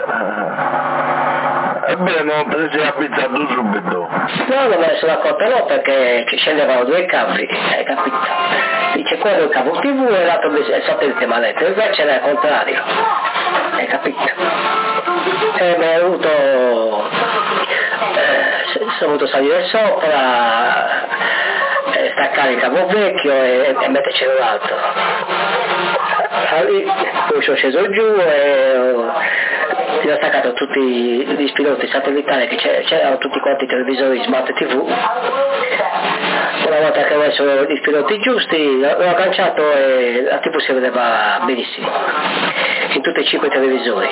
e beh, non te ne sei avvizzato subito. No, non me ne sono accorto no, perché ci scendevano due cavi, hai capito? Dice quello è il cavo tivù e l'altro è il satellite mi ha detto, invece era il contrario, hai capito? E mi è avuto, eh, sono voluto salire sopra, eh, staccare il cavo vecchio e, e mettercelo l'altro. Lì, poi sono sceso giù e ho, ho staccato tutti gli spilotti satellitari che c'erano tutti quanti i televisori smart tivù. Una volta che ho messo gli spilotti giusti l'ho agganciato e la tivù si vedeva benissimo in tutti e cinque i televisori.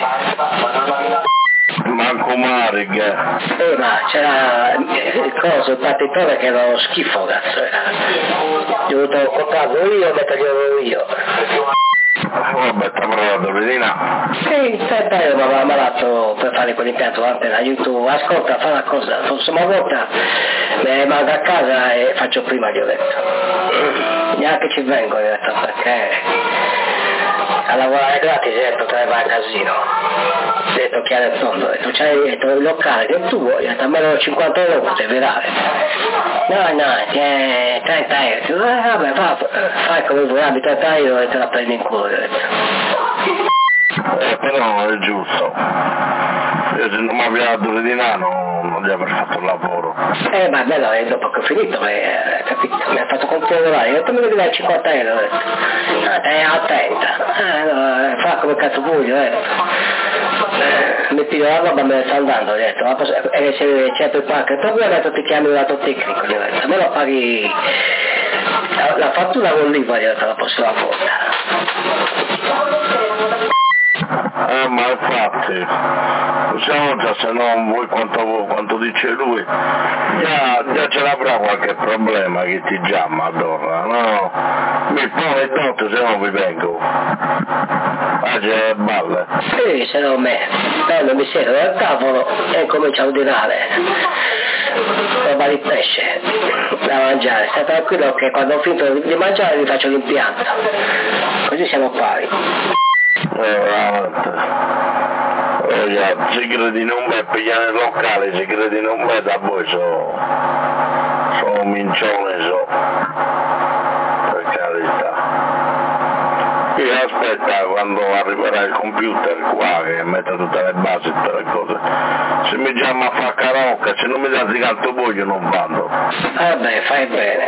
Manco Marig. Eh ma c'era il coso, il partitore che era uno schifo, cazzo. Ho dovuto comprarlo io e metterglielo io. Vabbè, ti avrò la dovedina. Sì, senta, io mi avevo ammalato per fare quell'impianto l'antena, aiuto, ascolta, fa una cosa, la prossima volta mi mando a casa e faccio prima, gli ho detto. Neanche ci vengo, gli ho detto, perché a lavorare gratis, gli ho detto, te ne vai a casino. Gli ho detto chiaro e tondo, ho detto, c'hai detto, il locale che è tuo, gli ho detto, almeno cinquanta euro potevi vedere. No, no, c'è trenta euro, eh, vabbè, fa, fai come vuoi, abbi trenta euro e te la prendi in culo, gli ho detto. Eh, però è giusto. Io se non mi aveva dato l'edina non, non gli avrei fatto il lavoro. Eh, ma bello, e dopo che ho finito, eh, capito, mi ha fatto controllare, io ho detto, mi devi dare cinquanta euro, ho detto. No, te a trenta. Eh, no, fa come cazzo vuoi, ho detto. Eh, mi piglio la roba, me ne sto andando, ho detto, ma posso, eh, se c'è per qualche problema, ho detto, ti chiami un lato tecnico, gli ho detto, me lo paghi la, la fattura con l'I V A, gli ho detto, la prossima volta. Eh, ma infatti, possiamo già, se non vuoi quanto, quanto dice lui, già, già ce l'avrà qualche problema che ti chiama allora, no? Mi pone tanto se non vi vengo. Ah, c'è le balle. Sì, se no me, bello, mi siedo al tavolo e comincio a ordinare roba di pesce da mangiare, stai tranquillo che quando ho finito di mangiare vi faccio l'impianto, così siamo pari. Eh, veramente. Eh, già, se credi non me, pigliare il locale, se credi non me, da voi sono so un mincione, so, per carità. aspetta quando arriverà il computer qua che mette tutte le basi e tutte le cose. Se mi chiama a fare karaoke, se non mi dà di canto voglio non vado. Vabbè, fai bene.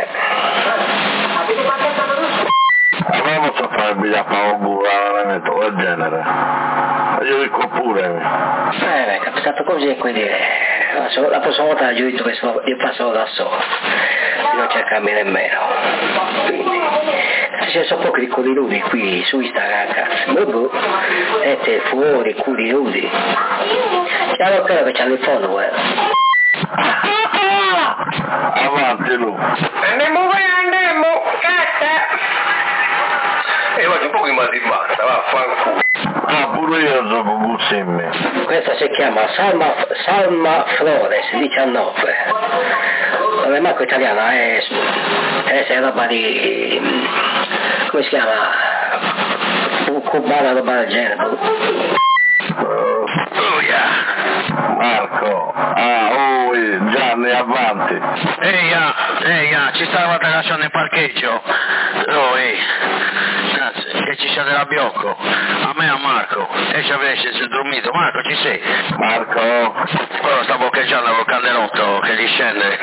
Allora non so fare il biglietto a un del genere. Io dico pure. Eh, è capitato così e quindi la prossima volta io dico che sono, io passo da solo, io non cercarmi nemmeno. Quindi ci sono pochi di culi nudi qui su Instagram, cazzo. Boh, siete fuori, culi nudi. C'è lo quello che c'ha il follower. Avanti lui. Andiamo, andiamo, cazzo. E oggi un po' di mal di mazza, va, fanculo. Ah, pure io sono Gussimmi. Questa si chiama Salma, Salma Flores diciannove. Non è manco italiana, è, è roba di... come si chiama? Cubana, roba del genere. Oh yeah. Marco, ah, oh, Gianni, avanti. Ehi, ah, ehi, ah, ci stavate lasciando in parcheggio? Oh, ehi. Grazie, che ci sia della Biocco. A me e a Marco. E ci avesse sul dormito. Marco, ci sei? Marco. Ora sta boccheggiando col candelotto che gli scende.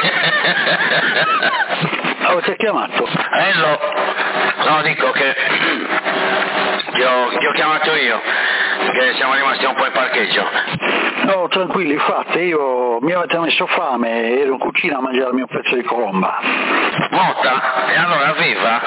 Oh, ti ha chiamato? Eh, lo... No, dico che... Ti ho, ti ho chiamato io, che siamo rimasti un po' in parcheggio. No, tranquilli, fate, io mi avete messo fame, ero in cucina a mangiarmi un pezzo di colomba. Motta? E allora viva?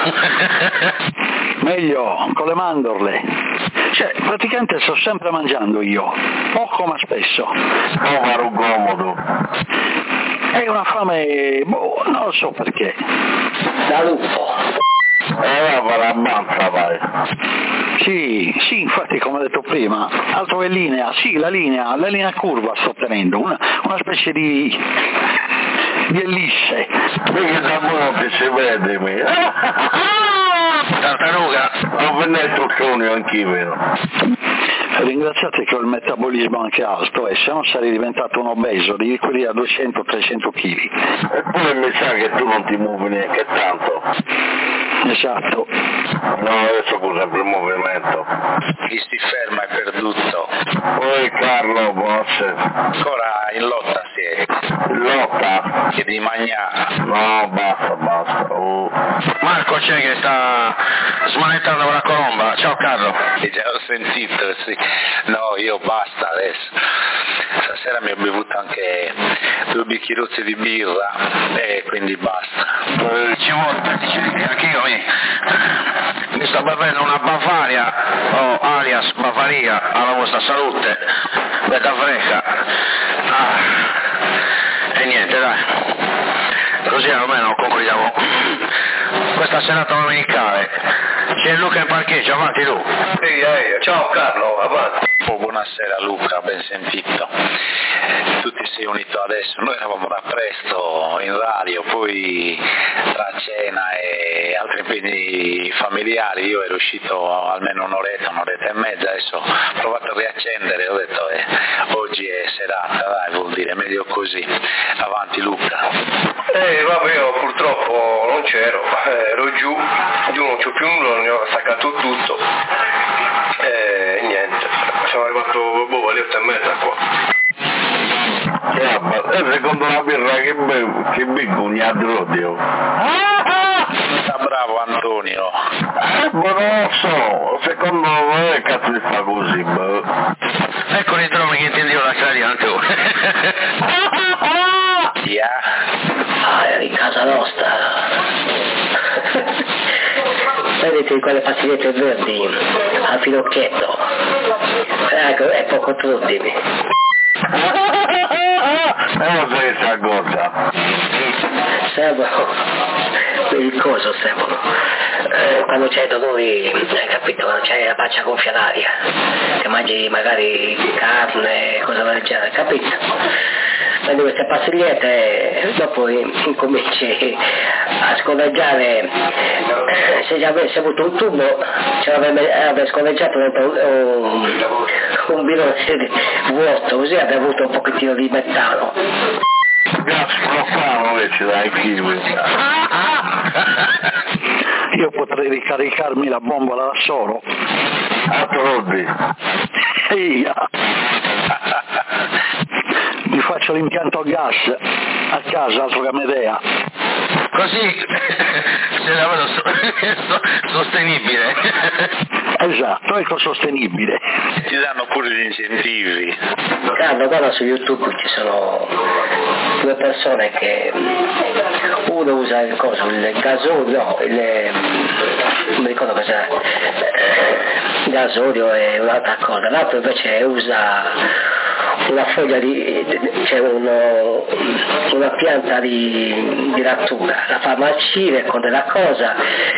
Meglio, con le mandorle. Cioè, praticamente sto sempre mangiando io, poco ma spesso. Povero comodo. È una fame, boh, non lo so perché. Da lupo. E ora la ammazza, vai. Sì, sì, infatti come ho detto prima, altro che linea, sì, la linea, la linea curva sto tenendo, una, una specie di, di ellisse. Perché da buono che si vede, mi. Tartaruga. Ho venuto il sogno anch'io, vero? Ringraziate che ho il metabolismo anche alto e se no sarei diventato un obeso di quelli a duecento trecento chili. Eppure mi sa che tu non ti muovi neanche tanto. Esatto. No, adesso pure sempre il movimento. Chi si ferma è perduto. Poi Carlo, boss. Ancora in lotta siete. In lotta? Che di magnà. No, basta, basta. Oh. Marco c'è che sta smanettando con la colomba. Ciao Carlo. E già ho sentito, sì. No, io basta adesso. Stasera mi ho bevuto anche due bicchieruzzi di birra e quindi basta. Eh, ci vuole, anche io mi, mi sto bevendo una Bavaria, o alias Bavaria, alla vostra salute, bella fresca. Ah, e niente, dai. Così almeno concludiamo questa serata domenicale. C'è Luca in parcheggio, avanti Lu. Ehi, ehi, ciao Carlo, avanti. Oh, buonasera Luca, ben sentito. Tu ti sei unito adesso, noi eravamo da presto in radio, poi tra cena e altri impegni familiari io ero uscito almeno un'oretta, un'oretta e mezza, adesso ho provato a riaccendere, ho detto eh, oggi è serata, dai, vuol dire meglio così. Avanti Luca. Eh vabbè, io purtroppo non c'ero, eh, ero giù, giù non c'ho più nulla, ne ho staccato tutto e niente, siamo arrivati boh, alle otto e mezza qua. E secondo la birra che bevo, che bevo un adrodio. Sta bravo Antonio. Eh, ma non lo so, secondo me cazzo si fa così, boh. Ecco i droni che intendevo lasciare anche ora. Yeah. Ah, era in casa nostra. Vedete quelle pastigliette verdi al finocchietto? Ecco, è poco tuttimi. E non sei questa cosa. Servono, il coso servono. Eh, quando c'hai dolori, hai capito, quando c'hai la pancia gonfia d'aria, che mangi magari carne, cose del genere, capito? Prendi queste pastigliette, dopo incominci a scorreggiare, se già avessi avuto un tubo, ce l'avrebbe scorreggiato dentro un, un bidone vuoto, così avrebbe avuto un pochettino di metano. Gas profano invece dai kiwi. io potrei ricaricarmi la bombola da solo. Altro hobby. Sì. Mi faccio l'impianto a gas a casa, altro che a Medea. Così se la vedo sostenibile. Esatto, ecosostenibile. Ti danno pure gli incentivi. Carlo, guarda su YouTube ci sono due persone che uno usa il coso, il gasolio, no, il, non mi ricordo cos'è, il gasolio e un'altra cosa, l'altro invece usa una foglia di, cioè uno, una pianta di, di rattura, la fa marcire con della cosa